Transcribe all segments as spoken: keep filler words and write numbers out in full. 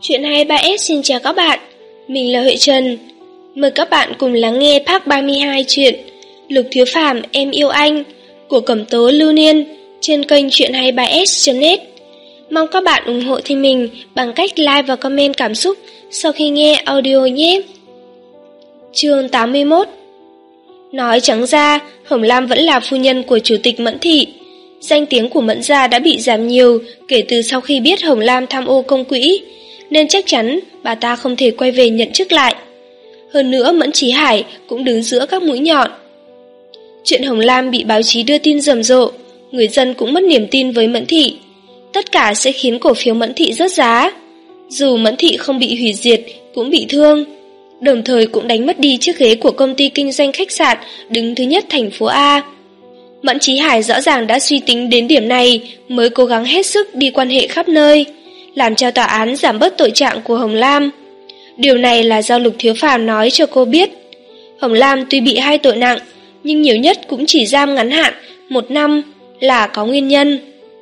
Chuyện hai mươi ba S xin chào các bạn, mình là Huệ Trần. Mời các bạn cùng lắng nghe part ba mươi hai chuyện Lục Thiếu Phàm Em Yêu Anh của Cẩm Tố Lưu Niên trên kênh chuyện hai mươi ba S chấm net. Mong các bạn ủng hộ thêm mình bằng cách like và comment cảm xúc sau khi nghe audio nhé. Chương tám mươi mốt. Nói trắng ra, Hồng Lam vẫn là phu nhân của Chủ tịch Mẫn Thị. Danh tiếng của Mẫn gia đã bị giảm nhiều kể từ sau khi biết Hồng Lam tham ô công quỹ, nên chắc chắn bà ta không thể quay về nhận chức lại. Hơn nữa Mẫn Chí Hải cũng đứng giữa các mũi nhọn. Chuyện Hồng Lam bị báo chí đưa tin rầm rộ, người dân cũng mất niềm tin với Mẫn Thị. Tất cả sẽ khiến cổ phiếu Mẫn Thị rớt giá. Dù Mẫn Thị không bị hủy diệt cũng bị thương, đồng thời cũng đánh mất đi chiếc ghế của công ty kinh doanh khách sạn đứng thứ nhất thành phố A. Mẫn Chí Hải rõ ràng đã suy tính đến điểm này mới cố gắng hết sức đi quan hệ khắp nơi, làm cho tòa án giảm bớt tội trạng của Hồng Lam. Điều này là do Lục Thiếu Phàm nói cho cô biết. Hồng Lam tuy bị hai tội nặng, nhưng nhiều nhất cũng chỉ giam ngắn hạn một năm, là có nguyên nhân.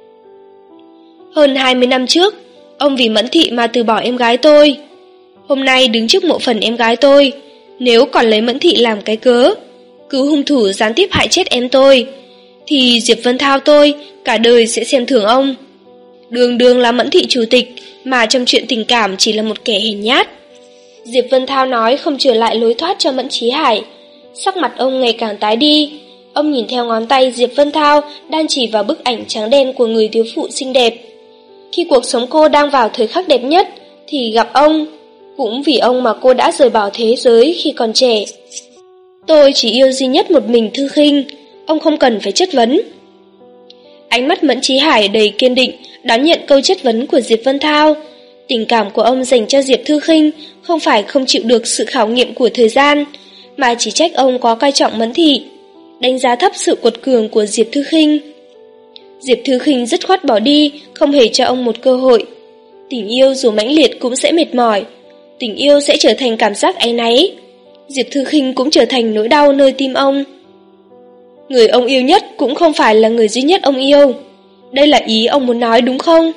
Hơn hai mươi năm trước, ông vì Mẫn Thị mà từ bỏ em gái tôi. Hôm nay đứng trước mộ phần em gái tôi, nếu còn lấy Mẫn Thị làm cái cớ, cứu hung thủ gián tiếp hại chết em tôi, thì Diệp Vân Thao tôi cả đời sẽ xem thường ông. Đường đường là Mẫn Thị chủ tịch, mà trong chuyện tình cảm chỉ là một kẻ hèn nhát. Diệp Vân Thao nói không trở lại lối thoát cho Mẫn Chí Hải. Sắc mặt ông ngày càng tái đi. Ông nhìn theo ngón tay Diệp Vân Thao đang chỉ vào bức ảnh trắng đen của người thiếu phụ xinh đẹp. Khi cuộc sống cô đang vào thời khắc đẹp nhất thì gặp ông. Cũng vì ông mà cô đã rời bỏ thế giới khi còn trẻ. Tôi chỉ yêu duy nhất một mình Thư Khinh, ông không cần phải chất vấn. Ánh mắt Mẫn Chí Hải đầy kiên định đón nhận câu chất vấn của Diệp Vân Thao. Tình cảm của ông dành cho Diệp Thư Khinh không phải không chịu được sự khảo nghiệm của thời gian, mà chỉ trách ông có coi trọng Mẫn Thị, đánh giá thấp sự quật cường của Diệp Thư Khinh. Diệp Thư Khinh dứt khoát bỏ đi, không hề cho ông một cơ hội. Tình yêu dù mãnh liệt cũng sẽ mệt mỏi, tình yêu sẽ trở thành cảm giác áy náy. Diệp Thư Khinh cũng trở thành nỗi đau nơi tim ông. Người ông yêu nhất cũng không phải là người duy nhất ông yêu. Đây là ý ông muốn nói đúng không?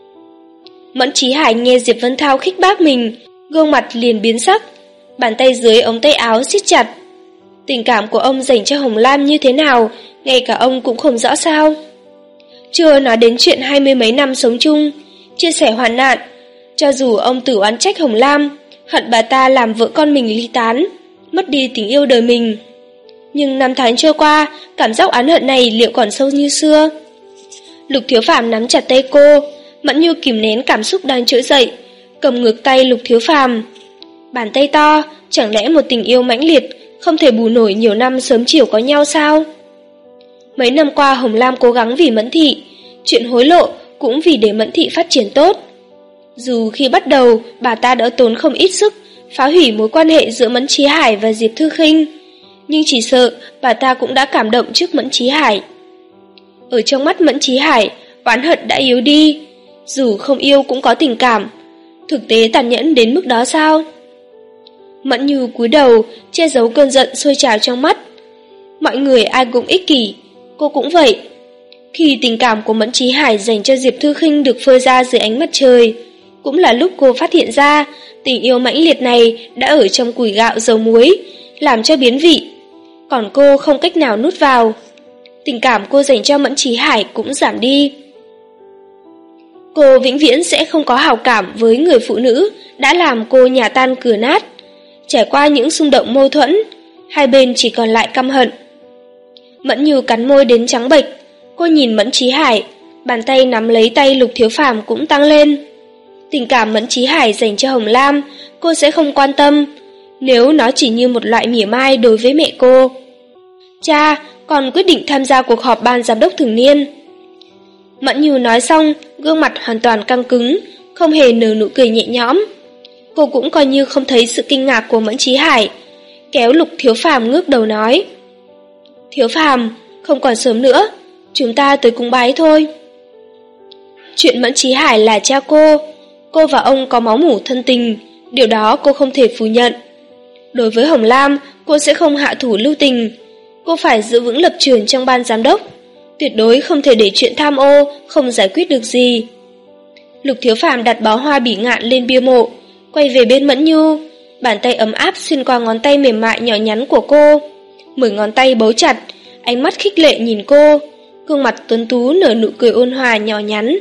Mẫn Chí Hải nghe Diệp Vân Thao khích bác mình, gương mặt liền biến sắc, bàn tay dưới ống tay áo siết chặt. Tình cảm của ông dành cho Hồng Lam như thế nào, ngay cả ông cũng không rõ sao. Chưa nói đến chuyện hai mươi mấy năm sống chung, chia sẻ hoạn nạn. Cho dù ông tự oán trách Hồng Lam, hận bà ta làm vợ con mình ly tán, mất đi tình yêu đời mình, nhưng năm tháng trôi qua, cảm giác oán hận này liệu còn sâu như xưa? Lục Thiếu Phàm nắm chặt tay cô, Mẫn Như kìm nén cảm xúc đang trỗi dậy, cầm ngược tay Lục Thiếu Phàm. Bàn tay to, chẳng lẽ một tình yêu mãnh liệt không thể bù nổi nhiều năm sớm chiều có nhau sao? Mấy năm qua Hồng Lam cố gắng vì Mẫn Thị, chuyện hối lộ cũng vì để Mẫn Thị phát triển tốt. Dù khi bắt đầu bà ta đã tốn không ít sức phá hủy mối quan hệ giữa Mẫn Chí Hải và Diệp Thư Khinh, nhưng chỉ sợ bà ta cũng đã cảm động trước Mẫn Chí Hải. Ở trong mắt Mẫn Chí Hải, oán hận đã yếu đi. Dù không yêu cũng có tình cảm. Thực tế tàn nhẫn đến mức đó sao? Mẫn Như cúi đầu, che giấu cơn giận sôi trào trong mắt. Mọi người ai cũng ích kỷ, cô cũng vậy. Khi tình cảm của Mẫn Chí Hải dành cho Diệp Thư Khinh được phơi ra dưới ánh mặt trời, cũng là lúc cô phát hiện ra tình yêu mãnh liệt này đã ở trong củi gạo dầu muối, làm cho biến vị. Còn cô không cách nào nuốt vào. Tình cảm cô dành cho Mẫn Chí Hải cũng giảm đi. Cô vĩnh viễn sẽ không có hảo cảm với người phụ nữ đã làm cô nhà tan cửa nát. Trải qua những xung động mâu thuẫn, hai bên chỉ còn lại căm hận. Mẫn Như cắn môi đến trắng bệch. Cô nhìn Mẫn Chí Hải, bàn tay nắm lấy tay Lục Thiếu Phàm cũng tăng lên. Tình cảm Mẫn Chí Hải dành cho Hồng Lam cô sẽ không quan tâm, nếu nó chỉ như một loại mỉa mai đối với mẹ cô. Cha, con quyết định tham gia cuộc họp ban giám đốc thường niên. Mẫn Như nói xong, gương mặt hoàn toàn căng cứng, không hề nở nụ cười nhẹ nhõm. Cô cũng coi như không thấy sự kinh ngạc của Mẫn Chí Hải, kéo Lục Thiếu Phàm ngước đầu nói: Thiếu Phàm, không còn sớm nữa, chúng ta tới cúng bái thôi. Chuyện Mẫn Chí Hải là cha cô, cô và ông có máu mủ thân tình, điều đó cô không thể phủ nhận. Đối với Hồng Lam, cô sẽ không hạ thủ lưu tình. Cô phải giữ vững lập trường trong ban giám đốc, tuyệt đối không thể để chuyện tham ô không giải quyết được gì. Lục Thiếu Phàm đặt bó hoa bỉ ngạn lên bia mộ, quay về bên Mẫn Nhu, bàn tay ấm áp xuyên qua ngón tay mềm mại nhỏ nhắn của cô. Mười ngón tay bấu chặt, ánh mắt khích lệ nhìn cô, gương mặt tuấn tú nở nụ cười ôn hòa nhỏ nhắn.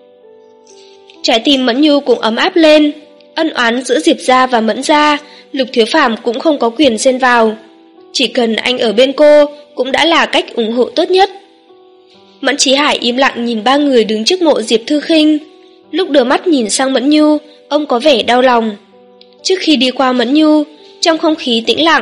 Trái tim Mẫn Nhu cũng ấm áp lên. Ân oán giữa Diệp gia và Mẫn gia, Lục Thiếu Phàm cũng không có quyền xen vào. Chỉ cần anh ở bên cô cũng đã là cách ủng hộ tốt nhất. Mẫn Chí Hải im lặng nhìn ba người đứng trước mộ Diệp Thư Khinh. Lúc đưa mắt nhìn sang Mẫn Nhu, ông có vẻ đau lòng. Trước khi đi qua Mẫn Nhu, trong không khí tĩnh lặng,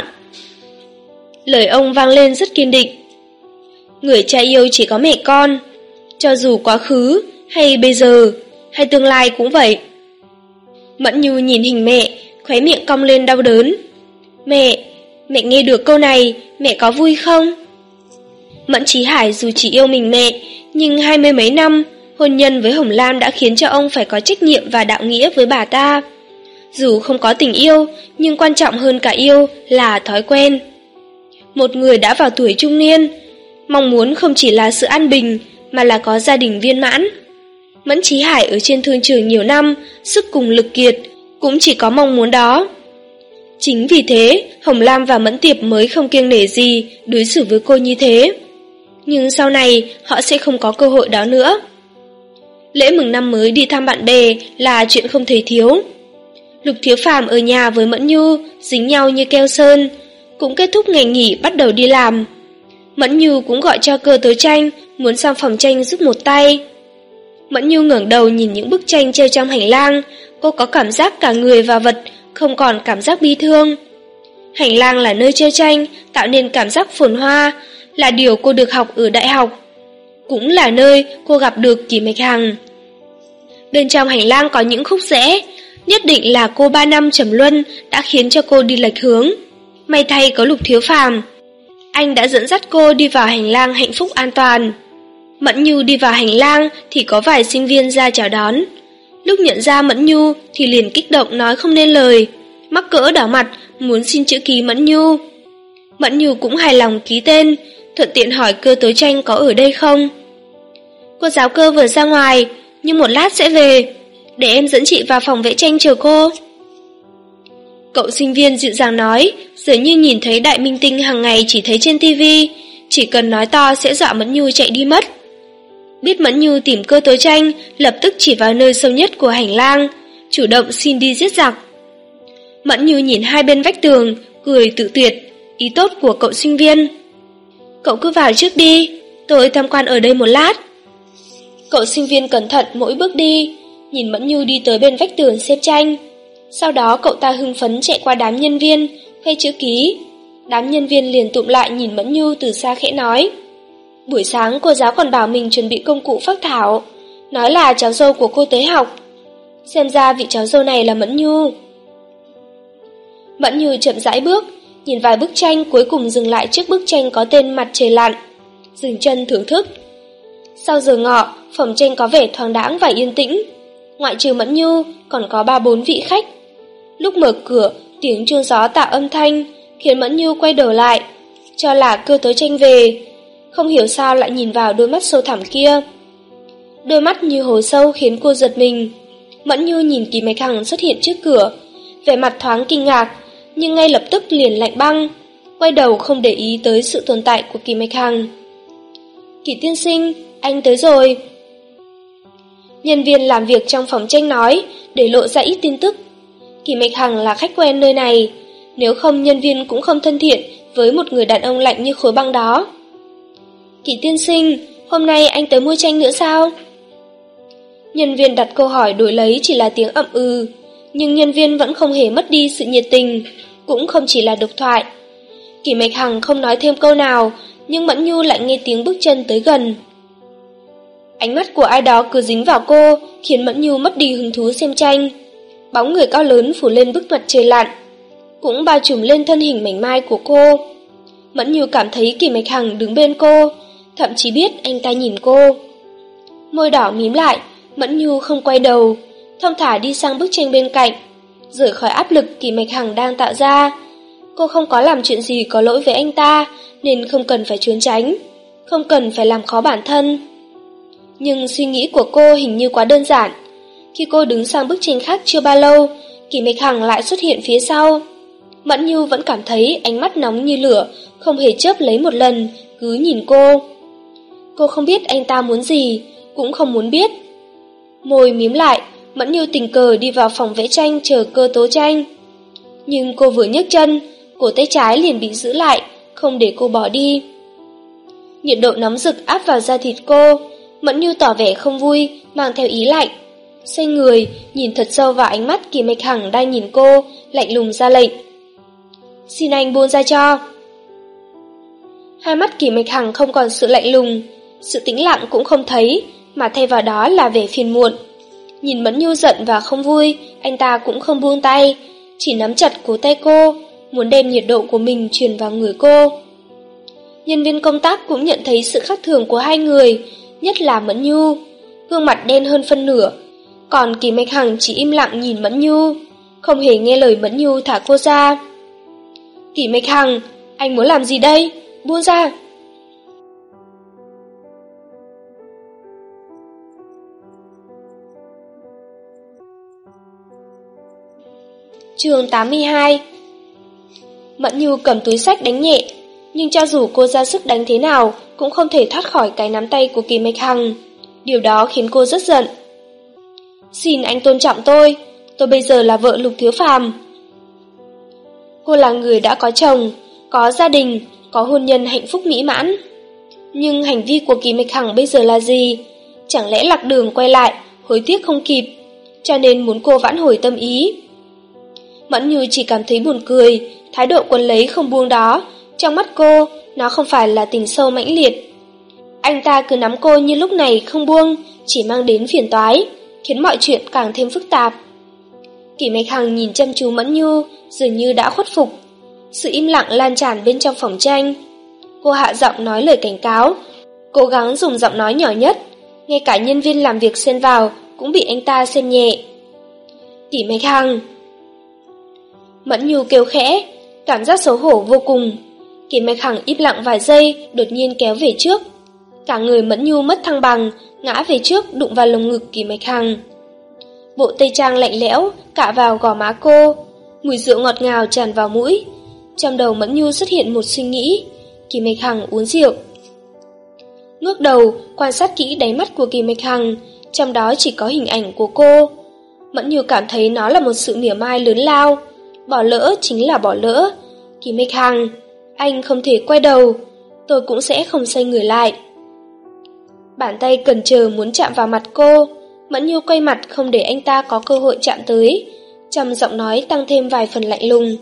lời ông vang lên rất kiên định. Người cha yêu chỉ có mẹ con, cho dù quá khứ, hay bây giờ, hay tương lai cũng vậy. Mẫn Nhu nhìn hình mẹ, khóe miệng cong lên đau đớn. Mẹ, mẹ nghe được câu này, mẹ có vui không? Mẫn Chí Hải dù chỉ yêu mình mẹ, nhưng hai mươi mấy năm, hôn nhân với Hồng Lam đã khiến cho ông phải có trách nhiệm và đạo nghĩa với bà ta. Dù không có tình yêu, nhưng quan trọng hơn cả yêu là thói quen. Một người đã vào tuổi trung niên, mong muốn không chỉ là sự an bình, mà là có gia đình viên mãn. Mẫn Chí Hải ở trên thương trường nhiều năm, sức cùng lực kiệt, cũng chỉ có mong muốn đó. Chính vì thế, Hồng Lam và Mẫn Tiệp mới không kiêng nể gì đối xử với cô như thế. Nhưng sau này, họ sẽ không có cơ hội đó nữa. Lễ mừng năm mới đi thăm bạn bè là chuyện không thể thiếu. Lục Thiếu Phàm ở nhà với Mẫn Nhu, dính nhau như keo sơn, cũng kết thúc ngày nghỉ bắt đầu đi làm. Mẫn Nhu cũng gọi cho Cơ Tớ Tranh, muốn sang phòng tranh giúp một tay. Mẫn Nhu ngẩng đầu nhìn những bức tranh treo trong hành lang, cô có cảm giác cả người và vật không còn cảm giác bi thương. Hành lang là nơi treo tranh, tạo nên cảm giác phồn hoa, là điều cô được học ở đại học. Cũng là nơi cô gặp được Kỷ Mạch Hằng. Bên trong hành lang có những khúc rẽ, nhất định là cô ba năm trầm luân đã khiến cho cô đi lệch hướng. May thay có Lục Thiếu Phàm, anh đã dẫn dắt cô đi vào hành lang hạnh phúc an toàn. Mẫn Nhu đi vào hành lang thì có vài sinh viên ra chào đón. Lúc nhận ra Mẫn Nhu thì liền kích động nói không nên lời, mắc cỡ đỏ mặt muốn xin chữ ký Mẫn Nhu. Mẫn Nhu cũng hài lòng ký tên, thuận tiện hỏi Cơ Tớ Tranh có ở đây không. Cô giáo Cơ vừa ra ngoài, nhưng một lát sẽ về, để em dẫn chị vào phòng vẽ tranh chờ cô. Cậu sinh viên dịu dàng nói, dường như nhìn thấy đại minh tinh hàng ngày chỉ thấy trên tivi, chỉ cần nói to sẽ dọa Mẫn Nhu chạy đi mất. Biết Mẫn Nhu tìm Cơ Tớ Tranh, lập tức chỉ vào nơi sâu nhất của hành lang, chủ động xin đi giết giặc. Mẫn Nhu nhìn hai bên vách tường, cười tự tuyệt, ý tốt của cậu sinh viên. Cậu cứ vào trước đi, tôi tham quan ở đây một lát. Cậu sinh viên cẩn thận mỗi bước đi, nhìn Mẫn Nhu đi tới bên vách tường xếp tranh. Sau đó cậu ta hưng phấn chạy qua đám nhân viên, khoe chữ ký. Đám nhân viên liền tụm lại nhìn Mẫn Nhu từ xa khẽ nói. Buổi sáng cô giáo còn bảo mình chuẩn bị công cụ phác thảo, nói là cháu dâu của cô tới học. Xem ra vị cháu dâu này là Mẫn Nhu. Mẫn Nhu chậm rãi bước, nhìn vài bức tranh, cuối cùng dừng lại trước bức tranh có tên Mặt Trời Lặn, dừng chân thưởng thức. Sau giờ ngọ, phòng tranh có vẻ thoáng đãng và yên tĩnh. Ngoại trừ Mẫn Nhu, còn có ba bốn vị khách. Lúc mở cửa, tiếng chuông gió tạo âm thanh, khiến Mẫn Nhu quay đầu lại, cho là Cơ Tớ Tranh về. Không hiểu sao lại nhìn vào đôi mắt sâu thẳm kia. Đôi mắt như hồ sâu khiến cô giật mình. Mẫn Nhu nhìn Kỷ Mạch Hằng xuất hiện trước cửa, vẻ mặt thoáng kinh ngạc, nhưng ngay lập tức liền lạnh băng, quay đầu không để ý tới sự tồn tại của Kỷ Mạch Hằng. Kỷ tiên sinh, anh tới rồi. Nhân viên làm việc trong phòng tranh nói, để lộ ra ít tin tức. Kỷ Mạch Hằng là khách quen nơi này, nếu không nhân viên cũng không thân thiện với một người đàn ông lạnh như khối băng đó. Kỷ tiên sinh, hôm nay anh tới mua tranh nữa sao? Nhân viên đặt câu hỏi đổi lấy chỉ là tiếng ậm ừ, nhưng nhân viên vẫn không hề mất đi sự nhiệt tình, cũng không chỉ là độc thoại. Kỷ Mạch Hằng không nói thêm câu nào, nhưng Mẫn Nhu lại nghe tiếng bước chân tới gần. Ánh mắt của ai đó cứ dính vào cô, khiến Mẫn Nhu mất đi hứng thú xem tranh. Bóng người cao lớn phủ lên bức Mặt Trời Lặn, cũng bao trùm lên thân hình mảnh mai của cô. Mẫn Nhu cảm thấy Kỷ Mạch Hằng đứng bên cô, thậm chí biết anh ta nhìn cô. Môi đỏ mím lại, Mẫn Nhu không quay đầu, thong thả đi sang bức tranh bên cạnh, rời khỏi áp lực Kỷ Mạch Hằng đang tạo ra. Cô không có làm chuyện gì có lỗi với anh ta, nên không cần phải trốn tránh, không cần phải làm khó bản thân. Nhưng suy nghĩ của cô hình như quá đơn giản. Khi cô đứng sang bức tranh khác chưa bao lâu, Kỷ Mạch Hằng lại xuất hiện phía sau. Mẫn Nhu vẫn cảm thấy ánh mắt nóng như lửa, không hề chớp lấy một lần, cứ nhìn cô. Cô không biết anh ta muốn gì, cũng không muốn biết. Môi mím lại, Mẫn Nhu tình cờ đi vào phòng vẽ tranh chờ cơ tố tranh. Nhưng cô vừa nhấc chân, cổ tay trái liền bị giữ lại, không để cô bỏ đi. Nhiệt độ nóng rực áp vào da thịt cô, Mẫn Nhu tỏ vẻ không vui, mang theo ý lạnh. Xoay người, nhìn thật sâu vào ánh mắt Kỷ Mạch Hằng đang nhìn cô, lạnh lùng ra lệnh. Xin anh buông ra cho. Hai mắt Kỷ Mạch Hằng không còn sự lạnh lùng, sự tĩnh lặng cũng không thấy, mà thay vào đó là vẻ phiền muộn. Nhìn Mẫn Nhu giận và không vui, anh ta cũng không buông tay, chỉ nắm chặt cổ tay cô, muốn đem nhiệt độ của mình truyền vào người cô. Nhân viên công tác cũng nhận thấy sự khác thường của hai người, nhất là Mẫn Nhu, gương mặt đen hơn phân nửa, còn Kỷ Mạch Hằng chỉ im lặng nhìn Mẫn Nhu, không hề nghe lời Mẫn Nhu thả cô ra. Kỷ Mạch Hằng, anh muốn làm gì đây? Buông ra. Chương tám mươi hai. Mẫn Nhu cầm túi xách đánh nhẹ, nhưng cho dù cô ra sức đánh thế nào cũng không thể thoát khỏi cái nắm tay của Kỷ Mạch Hằng. Điều đó khiến cô rất giận. Xin anh tôn trọng tôi, tôi bây giờ là vợ Lục Thiếu Phàm. Cô là người đã có chồng, có gia đình, có hôn nhân hạnh phúc mỹ mãn. Nhưng hành vi của Kỷ Mạch Hằng bây giờ là gì? Chẳng lẽ lạc đường quay lại, hối tiếc không kịp, cho nên muốn cô vãn hồi tâm ý? Mẫn Nhu chỉ cảm thấy buồn cười, thái độ quấn lấy không buông đó, trong mắt cô, nó không phải là tình sâu mãnh liệt. Anh ta cứ nắm cô như lúc này không buông, chỉ mang đến phiền toái, khiến mọi chuyện càng thêm phức tạp. Kỷ Mạch Hằng nhìn chăm chú Mẫn Nhu, dường như đã khuất phục. Sự im lặng lan tràn bên trong phòng tranh. Cô hạ giọng nói lời cảnh cáo, cố gắng dùng giọng nói nhỏ nhất, ngay cả nhân viên làm việc xen vào cũng bị anh ta xem nhẹ. Kỷ Mạch Hằng. Mẫn Nhu kêu khẽ, cảm giác xấu hổ vô cùng. Kỷ Mạch Hằng im lặng vài giây, đột nhiên kéo về trước. Cả người Mẫn Nhu mất thăng bằng, ngã về trước đụng vào lồng ngực Kỷ Mạch Hằng. Bộ tây trang lạnh lẽo cạ vào gò má cô, mùi rượu ngọt ngào tràn vào mũi. Trong đầu Mẫn Nhu xuất hiện một suy nghĩ, Kỷ Mạch Hằng uống rượu. Ngước đầu, quan sát kỹ đáy mắt của Kỷ Mạch Hằng, trong đó chỉ có hình ảnh của cô. Mẫn Nhu cảm thấy nó là một sự mỉa mai lớn lao. Bỏ lỡ chính là bỏ lỡ. Kỷ Mạch Hằng, anh không thể quay đầu, tôi cũng sẽ không xoay người lại. Bàn tay cẩn chờ muốn chạm vào mặt cô, Mẫn Nhu quay mặt không để anh ta có cơ hội chạm tới, trầm giọng nói tăng thêm vài phần lạnh lùng.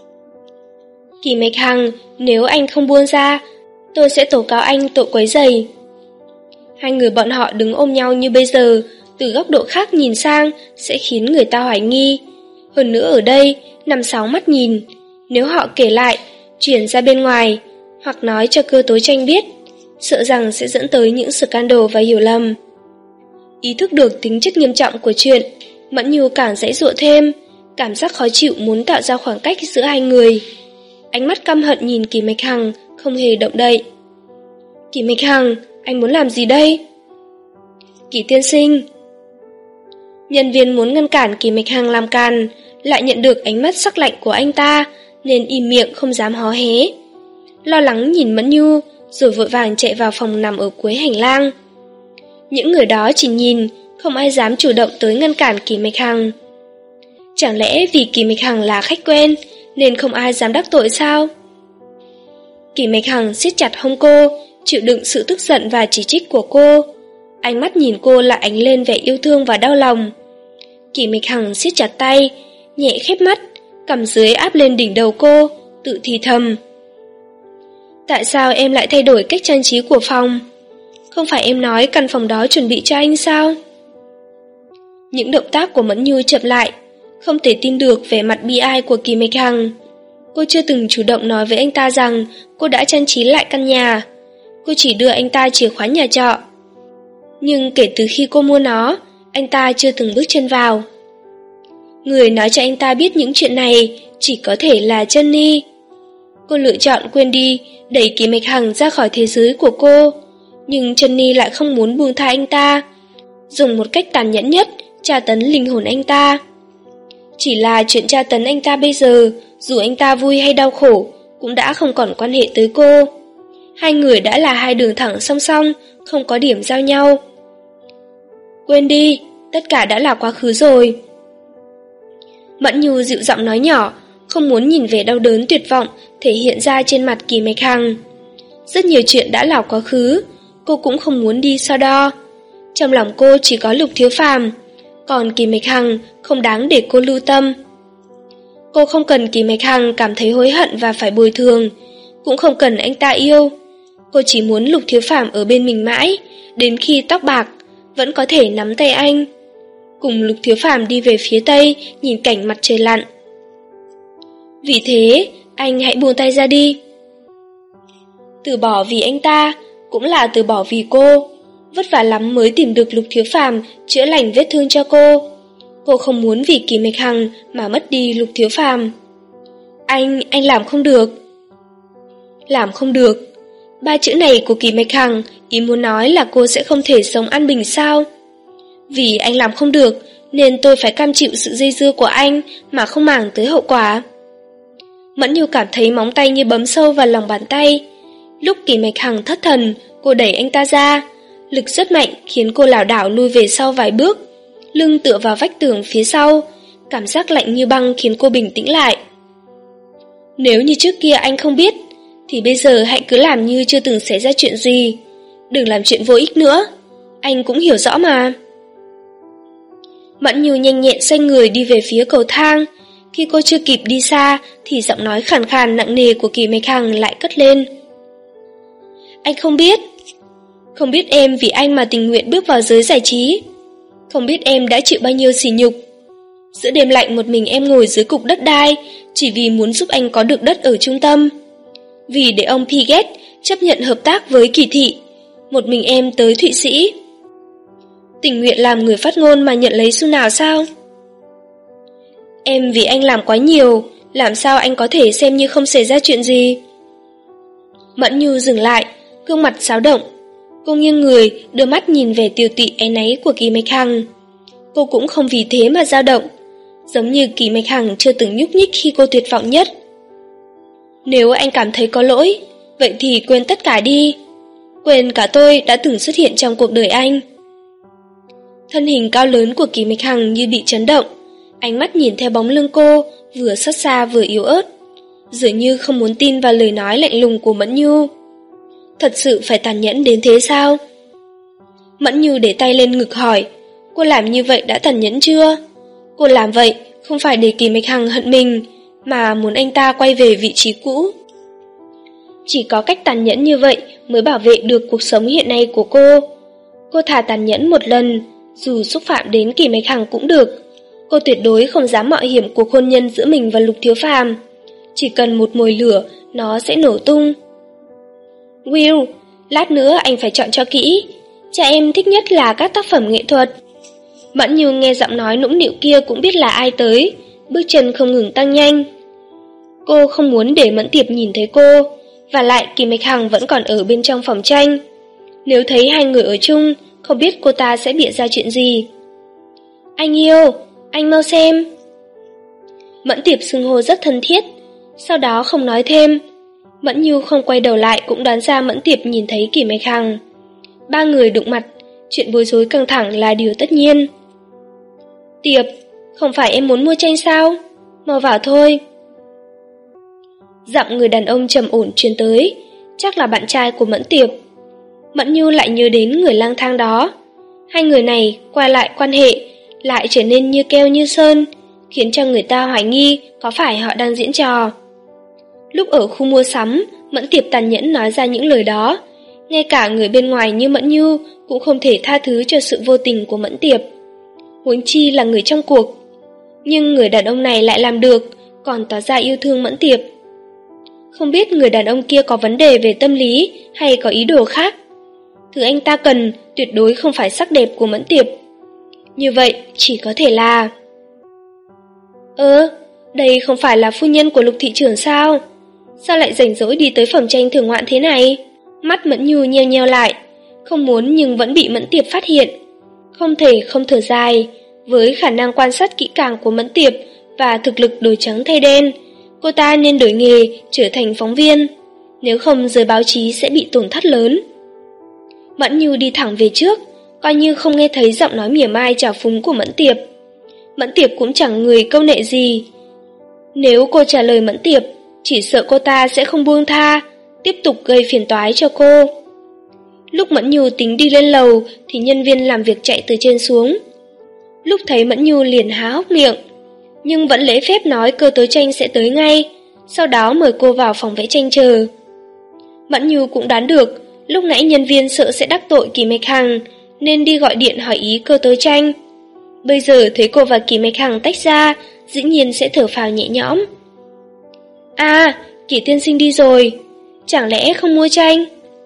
Kỷ Mạch Hằng, nếu anh không buông ra, tôi sẽ tố cáo anh tội quấy rầy. Hai người bọn họ đứng ôm nhau như bây giờ, từ góc độ khác nhìn sang sẽ khiến người ta hoài nghi. Hơn nữa ở đây, năm sáu mắt nhìn, nếu họ kể lại, chuyển ra bên ngoài, hoặc nói cho cơ tố tranh biết, sợ rằng sẽ dẫn tới những scandal và hiểu lầm. Ý thức được tính chất nghiêm trọng của chuyện, Mẫn Nhu càng giãy giụa thêm, cảm giác khó chịu muốn tạo ra khoảng cách giữa hai người. Ánh mắt căm hận nhìn Kỷ Mạch Hằng, không hề động đậy. Kỷ Mạch Hằng, anh muốn làm gì đây? Kỷ tiên sinh. Nhân viên muốn ngăn cản Kỷ Mạch Hằng làm càn, lại nhận được ánh mắt sắc lạnh của anh ta, nên im miệng không dám hó hé. Lo lắng nhìn Mẫn Nhu, rồi vội vàng chạy vào phòng nằm ở cuối hành lang. Những người đó chỉ nhìn, không ai dám chủ động tới ngăn cản Kỷ Mạch Hằng. Chẳng lẽ vì Kỷ Mạch Hằng là khách quen, nên không ai dám đắc tội sao? Kỷ Mạch Hằng siết chặt hông cô, chịu đựng sự tức giận và chỉ trích của cô. Ánh mắt nhìn cô lại ánh lên vẻ yêu thương và đau lòng. Kỷ Mạch Hằng siết chặt tay, nhẹ khép mắt, cầm dưới áp lên đỉnh đầu cô, tự thì thầm. Tại sao em lại thay đổi cách trang trí của phòng? Không phải em nói căn phòng đó chuẩn bị cho anh sao? Những động tác của Mẫn Nhu chậm lại, không thể tin được vẻ mặt bi ai của Kỷ Mạch Hằng. Cô chưa từng chủ động nói với anh ta rằng cô đã trang trí lại căn nhà. Cô chỉ đưa anh ta chìa khóa nhà trọ. Nhưng kể từ khi cô mua nó, anh ta chưa từng bước chân vào. Người nói cho anh ta biết những chuyện này chỉ có thể là Jenny. Cô lựa chọn quên đi, đẩy Kỷ Mạch Hằng ra khỏi thế giới của cô. Nhưng Jenny lại không muốn buông tha anh ta, dùng một cách tàn nhẫn nhất tra tấn linh hồn anh ta. Chỉ là chuyện tra tấn anh ta bây giờ, dù anh ta vui hay đau khổ, cũng đã không còn quan hệ tới cô. Hai người đã là hai đường thẳng song song, không có điểm giao nhau. Quên đi, tất cả đã là quá khứ rồi. Mẫn Nhu dịu giọng nói nhỏ, không muốn nhìn vẻ đau đớn tuyệt vọng thể hiện ra trên mặt Kỳ Mạch Hằng. Rất nhiều chuyện đã là quá khứ, cô cũng không muốn đi so đo. Trong lòng cô chỉ có Lục Thiếu Phàm, còn Kỳ Mạch Hằng không đáng để cô lưu tâm. Cô không cần Kỳ Mạch Hằng cảm thấy hối hận và phải bồi thường, cũng không cần anh ta yêu. Cô chỉ muốn Lục Thiếu Phàm ở bên mình mãi, đến khi tóc bạc, vẫn có thể nắm tay anh. Cùng Lục Thiếu Phàm đi về phía tây, nhìn cảnh mặt trời lặn. Vì thế, anh hãy buông tay ra đi. Từ bỏ vì anh ta, cũng là từ bỏ vì cô. Vất vả lắm mới tìm được Lục Thiếu Phàm chữa lành vết thương cho cô. Cô không muốn vì Kỳ Mạch Hằng mà mất đi Lục Thiếu Phàm. Anh, anh làm không được. Làm không được. Ba chữ này của Kỳ Mạch Hằng ý muốn nói là cô sẽ không thể sống an bình sao? Vì anh làm không được nên tôi phải cam chịu sự dây dưa của anh mà không màng tới hậu quả. Mẫn Nhu cảm thấy móng tay như bấm sâu vào lòng bàn tay. Lúc Kỳ Mạch Hằng thất thần, cô đẩy anh ta ra. Lực rất mạnh khiến cô lảo đảo lùi về sau vài bước, lưng tựa vào vách tường phía sau. Cảm giác lạnh như băng khiến cô bình tĩnh lại. Nếu như trước kia anh không biết, thì bây giờ hãy cứ làm như chưa từng xảy ra chuyện gì. Đừng làm chuyện vô ích nữa. Anh cũng hiểu rõ mà. Mẫn Nhu nhanh nhẹn xoay người đi về phía cầu thang. Khi cô chưa kịp đi xa thì giọng nói khàn khàn nặng nề của Kỳ Mạch Hằng lại cất lên. Anh không biết. Không biết em vì anh mà tình nguyện bước vào giới giải trí. Không biết em đã chịu bao nhiêu sỉ nhục. Giữa đêm lạnh một mình em ngồi dưới cục đất đai chỉ vì muốn giúp anh có được đất ở trung tâm. Vì để ông Piget chấp nhận hợp tác với Kỳ thị, một mình em tới Thụy Sĩ. Tình nguyện làm người phát ngôn mà nhận lấy xu nào sao? Em vì anh làm quá nhiều, làm sao anh có thể xem như không xảy ra chuyện gì? Mẫn Nhu dừng lại, gương mặt xáo động. Cô nghiêng người, đưa mắt nhìn về tiều tụy áy náy của Kỳ Mạch Hằng. Cô cũng không vì thế mà dao động, giống như Kỳ Mạch Hằng chưa từng nhúc nhích khi cô tuyệt vọng nhất. Nếu anh cảm thấy có lỗi, vậy thì quên tất cả đi. Quên cả tôi đã từng xuất hiện trong cuộc đời anh. Thân hình cao lớn của Kỳ Mạch Hằng như bị chấn động, ánh mắt nhìn theo bóng lưng cô, vừa xót xa vừa yếu ớt, dường như không muốn tin vào lời nói lạnh lùng của Mẫn Nhu. Thật sự phải tàn nhẫn đến thế sao? Mẫn Nhu để tay lên ngực hỏi, cô làm như vậy đã tàn nhẫn chưa? Cô làm vậy không phải để Kỳ Mạch Hằng hận mình, mà muốn anh ta quay về vị trí cũ. Chỉ có cách tàn nhẫn như vậy mới bảo vệ được cuộc sống hiện nay của cô. Cô thà tàn nhẫn một lần, dù xúc phạm đến Kỳ Mạch Hằng cũng được. Cô tuyệt đối không dám mạo hiểm cuộc hôn nhân giữa mình và Lục Thiếu Phàm. Chỉ cần một mồi lửa, nó sẽ nổ tung. Will, lát nữa anh phải chọn cho kỹ. Cha em thích nhất là các tác phẩm nghệ thuật. Mẫn Nhu nghe giọng nói nũng nịu kia cũng biết là ai tới, bước chân không ngừng tăng nhanh. Cô không muốn để Mẫn Tiệp nhìn thấy cô, và lại Kỳ Mạch Hằng vẫn còn ở bên trong phòng tranh. Nếu thấy hai người ở chung, không biết cô ta sẽ bịa ra chuyện gì. Anh yêu, anh mau xem. Mẫn Tiệp xưng hô rất thân thiết, sau đó không nói thêm. Mẫn Nhu không quay đầu lại cũng đoán ra Mẫn Tiệp nhìn thấy Kỳ Mạch Hằng. Ba người đụng mặt, chuyện bối rối căng thẳng là điều tất nhiên. Tiệp, không phải em muốn mua tranh sao? Mau vào thôi. Giọng người đàn ông trầm ổn truyền tới, chắc là bạn trai của Mẫn Tiệp. Mẫn Nhu lại nhớ đến người lang thang đó. Hai người này qua lại quan hệ lại trở nên như keo như sơn, khiến cho người ta hoài nghi có phải họ đang diễn trò. Lúc ở khu mua sắm, Mẫn Tiệp tàn nhẫn nói ra những lời đó. Ngay cả người bên ngoài như Mẫn Nhu cũng không thể tha thứ cho sự vô tình của Mẫn Tiệp, huống chi là người trong cuộc. Nhưng người đàn ông này lại làm được, còn tỏ ra yêu thương Mẫn Tiệp. Không biết người đàn ông kia có vấn đề về tâm lý hay có ý đồ khác. Thứ anh ta cần tuyệt đối không phải sắc đẹp của Mẫn Tiệp. Như vậy chỉ có thể là... Ơ, đây không phải là phu nhân của Lục thị trưởng sao? Sao lại rảnh rỗi đi tới phòng tranh thưởng ngoạn thế này? Mắt Mẫn Nhu nheo nheo lại, không muốn nhưng vẫn bị Mẫn Tiệp phát hiện. Không thể không thở dài, Với khả năng quan sát kỹ càng của Mẫn Tiệp và thực lực đổi trắng thay đen, cô ta nên đổi nghề trở thành phóng viên, nếu không giới báo chí sẽ bị tổn thất lớn. Mẫn Nhu đi thẳng về trước, coi như không nghe thấy giọng nói mỉa mai trào phúng của Mẫn Tiệp. Mẫn Tiệp cũng chẳng người câu nệ gì. Nếu cô trả lời Mẫn Tiệp, chỉ sợ cô ta sẽ không buông tha, tiếp tục gây phiền toái cho cô. Lúc Mẫn Nhu tính đi lên lầu thì nhân viên làm việc chạy từ trên xuống. Lúc thấy Mẫn Nhu liền há hốc miệng, nhưng vẫn lễ phép nói cơ tố tranh sẽ tới ngay, sau đó mời cô vào phòng vẽ tranh chờ. Mẫn Nhu cũng đoán được, lúc nãy nhân viên sợ sẽ đắc tội Kỳ Mạch Hằng, nên đi gọi điện hỏi ý cơ tố tranh. Bây giờ thấy cô và Kỳ Mạch Hằng tách ra, dĩ nhiên sẽ thở phào nhẹ nhõm. À, Kỳ tiên sinh đi rồi, chẳng lẽ không mua tranh?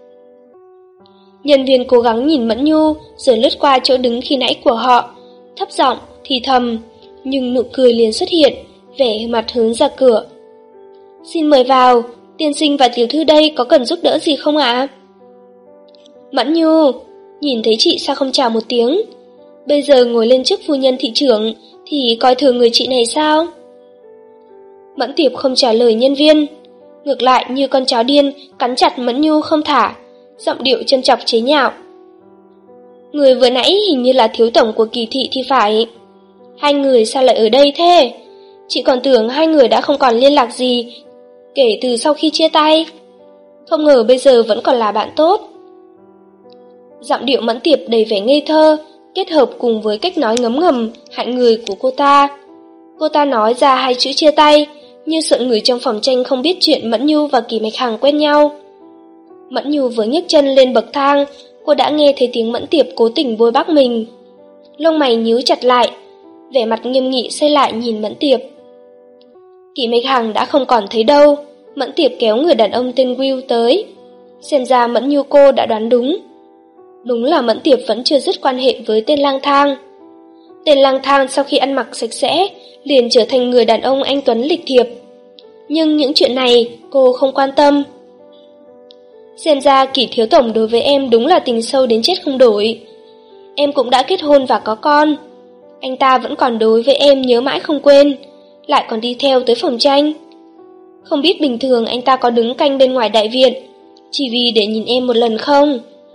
Nhân viên cố gắng nhìn Mẫn Nhu rồi lướt qua chỗ đứng khi nãy của họ, thấp giọng thì thầm, nhưng nụ cười liền xuất hiện, vẻ mặt hướng ra cửa. Xin mời vào, tiên sinh và tiểu thư đây có cần giúp đỡ gì không ạ? Mẫn Nhu, nhìn thấy chị sao không chào một tiếng? Bây giờ ngồi lên chức phu nhân thị trưởng thì coi thường người chị này sao? Mẫn Tiệp không trả lời nhân viên, ngược lại như con chó điên cắn chặt Mẫn Nhu không thả, giọng điệu châm chọc chế nhạo. Người vừa nãy hình như là thiếu tổng của Kỳ thị thì phải. Hai người sao lại ở đây thế? Chị còn tưởng hai người đã không còn liên lạc gì kể từ sau khi chia tay. Không ngờ bây giờ vẫn còn là bạn tốt. Giọng điệu Mẫn Tiệp đầy vẻ ngây thơ, kết hợp cùng với cách nói ngấm ngầm hại người của cô ta. Cô ta nói ra hai chữ chia tay, như sợ người trong phòng tranh không biết chuyện Mẫn Nhu và Kỳ Mạch Hằng quen nhau. Mẫn Nhu vừa nhấc chân lên bậc thang, cô đã nghe thấy tiếng Mẫn Tiệp cố tình bôi bác mình. Lông mày nhíu chặt lại, vẻ mặt nghiêm nghị xoay lại nhìn Mẫn Tiệp. Kỳ Mạch Hằng đã không còn thấy đâu, Mẫn Tiệp kéo người đàn ông tên Will tới. Xem ra Mẫn Nhu cô đã đoán đúng. Đúng là Mẫn Tiệp vẫn chưa dứt quan hệ với tên lang thang. Tên lang thang sau khi ăn mặc sạch sẽ liền trở thành người đàn ông anh tuấn lịch thiệp. Nhưng những chuyện này cô không quan tâm. Xem ra Kỳ thiếu tổng đối với em đúng là tình sâu đến chết không đổi. Em cũng đã kết hôn và có con. Anh ta vẫn còn đối với em nhớ mãi không quên, lại còn đi theo tới phòng tranh. Không biết bình thường anh ta có đứng canh bên ngoài đại viện chỉ vì để nhìn em một lần không?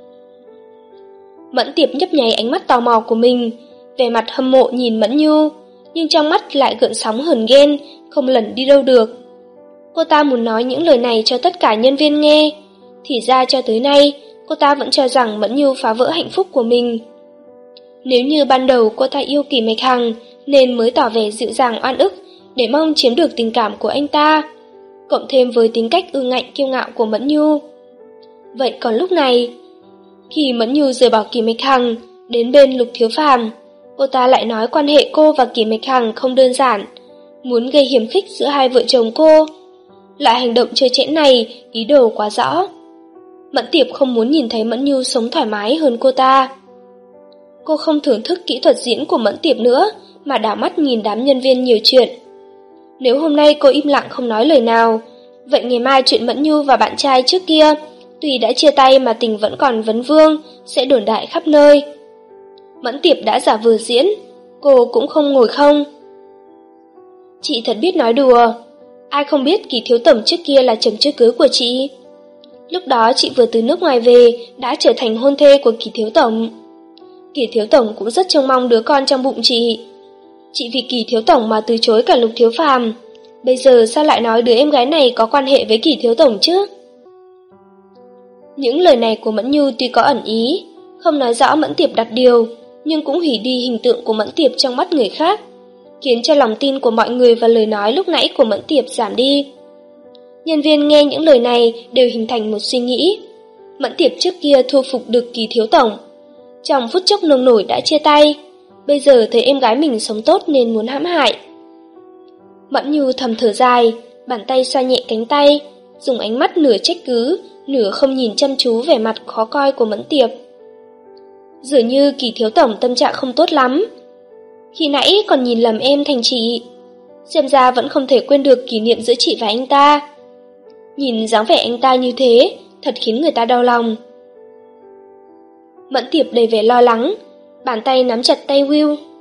Mẫn Tiệp nhấp nháy ánh mắt tò mò của mình, vẻ mặt hâm mộ nhìn Mẫn Nhu, nhưng trong mắt lại gợn sóng hờn ghen, không lẩn đi đâu được. Cô ta muốn nói những lời này cho tất cả nhân viên nghe, thì ra cho tới nay cô ta vẫn cho rằng Mẫn Nhu phá vỡ hạnh phúc của mình. Nếu như ban đầu cô ta yêu Kỳ Mạch Hằng nên mới tỏ vẻ dịu dàng oan ức để mong chiếm được tình cảm của anh ta, cộng thêm với tính cách ương ngạnh kiêu ngạo của Mẫn Nhu. Vậy còn lúc này, khi Mẫn Nhu rời bỏ Kỳ Mạch Hằng đến bên Lục Thiếu Phàm, cô ta lại nói quan hệ cô và Kỳ Mạch Hằng không đơn giản, muốn gây hiểm khích giữa hai vợ chồng cô. Loại hành động chơi chẽn này ý đồ quá rõ. Mẫn Tiệp không muốn nhìn thấy Mẫn Nhu sống thoải mái hơn cô ta. Cô không thưởng thức kỹ thuật diễn của Mẫn Tiệp nữa, mà đảo mắt nhìn đám nhân viên nhiều chuyện. Nếu hôm nay cô im lặng không nói lời nào, vậy ngày mai chuyện Mẫn Nhu và bạn trai trước kia, tuy đã chia tay mà tình vẫn còn vấn vương, sẽ đồn đại khắp nơi. Mẫn Tiệp đã giả vờ diễn, cô cũng không ngồi không. Chị thật biết nói đùa, ai không biết Kỳ thiếu tổng trước kia là chồng chưa cưới của chị. Lúc đó chị vừa từ nước ngoài về, đã trở thành hôn thê của Kỳ thiếu tổng. Kỳ thiếu tổng cũng rất trông mong đứa con trong bụng chị. Chị vì Kỳ thiếu tổng mà từ chối cả Lục Thiếu Phàm. Bây giờ sao lại nói đứa em gái này có quan hệ với Kỳ thiếu tổng chứ? Những lời này của Mẫn Nhu tuy có ẩn ý, không nói rõ Mẫn Tiệp đặt điều, nhưng cũng hủy đi hình tượng của Mẫn Tiệp trong mắt người khác, khiến cho lòng tin của mọi người và lời nói lúc nãy của Mẫn Tiệp giảm đi. Nhân viên nghe những lời này đều hình thành một suy nghĩ. Mẫn Tiệp trước kia thu phục được Kỳ thiếu tổng, trong phút chốc nông nổi đã chia tay, bây giờ thấy em gái mình sống tốt nên muốn hãm hại. Mẫn Nhu thầm thở dài, bàn tay xoa nhẹ cánh tay, dùng ánh mắt nửa trách cứ, nửa không nhìn chăm chú vẻ mặt khó coi của Mẫn Tiệp. Dường như Kỳ thiếu tổng tâm trạng không tốt lắm. Khi nãy còn nhìn lầm em thành chị, xem ra vẫn không thể quên được kỷ niệm giữa chị và anh ta. Nhìn dáng vẻ anh ta như thế, thật khiến người ta đau lòng. Mẫn Tiệp đầy vẻ lo lắng, bàn tay nắm chặt tay Will,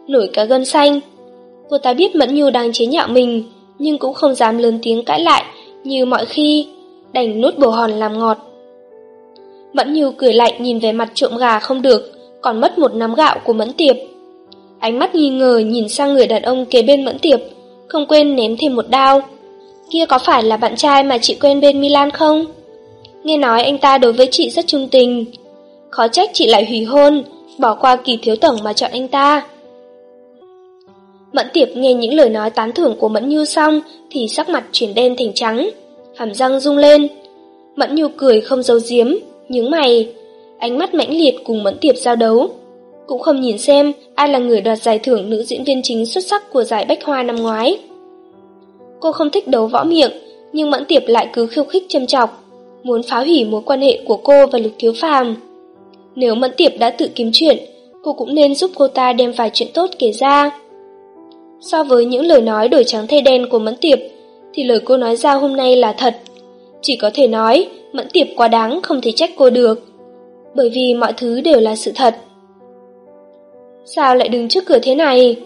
nổi cả gân xanh. Cô ta biết Mẫn Nhu đang chế nhạo mình, nhưng cũng không dám lớn tiếng cãi lại như mọi khi, đành nuốt bồ hòn làm ngọt. Mẫn Nhu cười lạnh nhìn về mặt trộm gà không được, còn mất một nắm gạo của Mẫn Tiệp. Ánh mắt nghi ngờ nhìn sang người đàn ông kế bên Mẫn Tiệp, không quên ném thêm một đao. Kia có phải là bạn trai mà chị quen bên Milan không? Nghe nói anh ta đối với chị rất trung tình. Khó trách chị lại hủy hôn, bỏ qua Kỳ thiếu tổng mà chọn anh ta. Mẫn Tiệp nghe những lời nói tán thưởng của Mẫn Nhu xong thì sắc mặt chuyển đen thành trắng, hàm răng rung lên. Mẫn Nhu cười không giấu giếm, nhướng mày, ánh mắt mãnh liệt cùng Mẫn Tiệp giao đấu. Cũng không nhìn xem ai là người đoạt giải thưởng nữ diễn viên chính xuất sắc của giải Bách Hoa năm ngoái. Cô không thích đấu võ miệng, nhưng Mẫn Tiệp lại cứ khiêu khích châm chọc, muốn phá hủy mối quan hệ của cô và Lục Thiếu Phàm. Nếu Mẫn Tiệp đã tự kiếm chuyện, cô cũng nên giúp cô ta đem vài chuyện tốt kể ra. So với những lời nói đổi trắng thay đen của Mẫn Tiệp, thì lời cô nói ra hôm nay là thật. Chỉ có thể nói Mẫn Tiệp quá đáng, không thể trách cô được, bởi vì mọi thứ đều là sự thật. Sao lại đứng trước cửa thế này?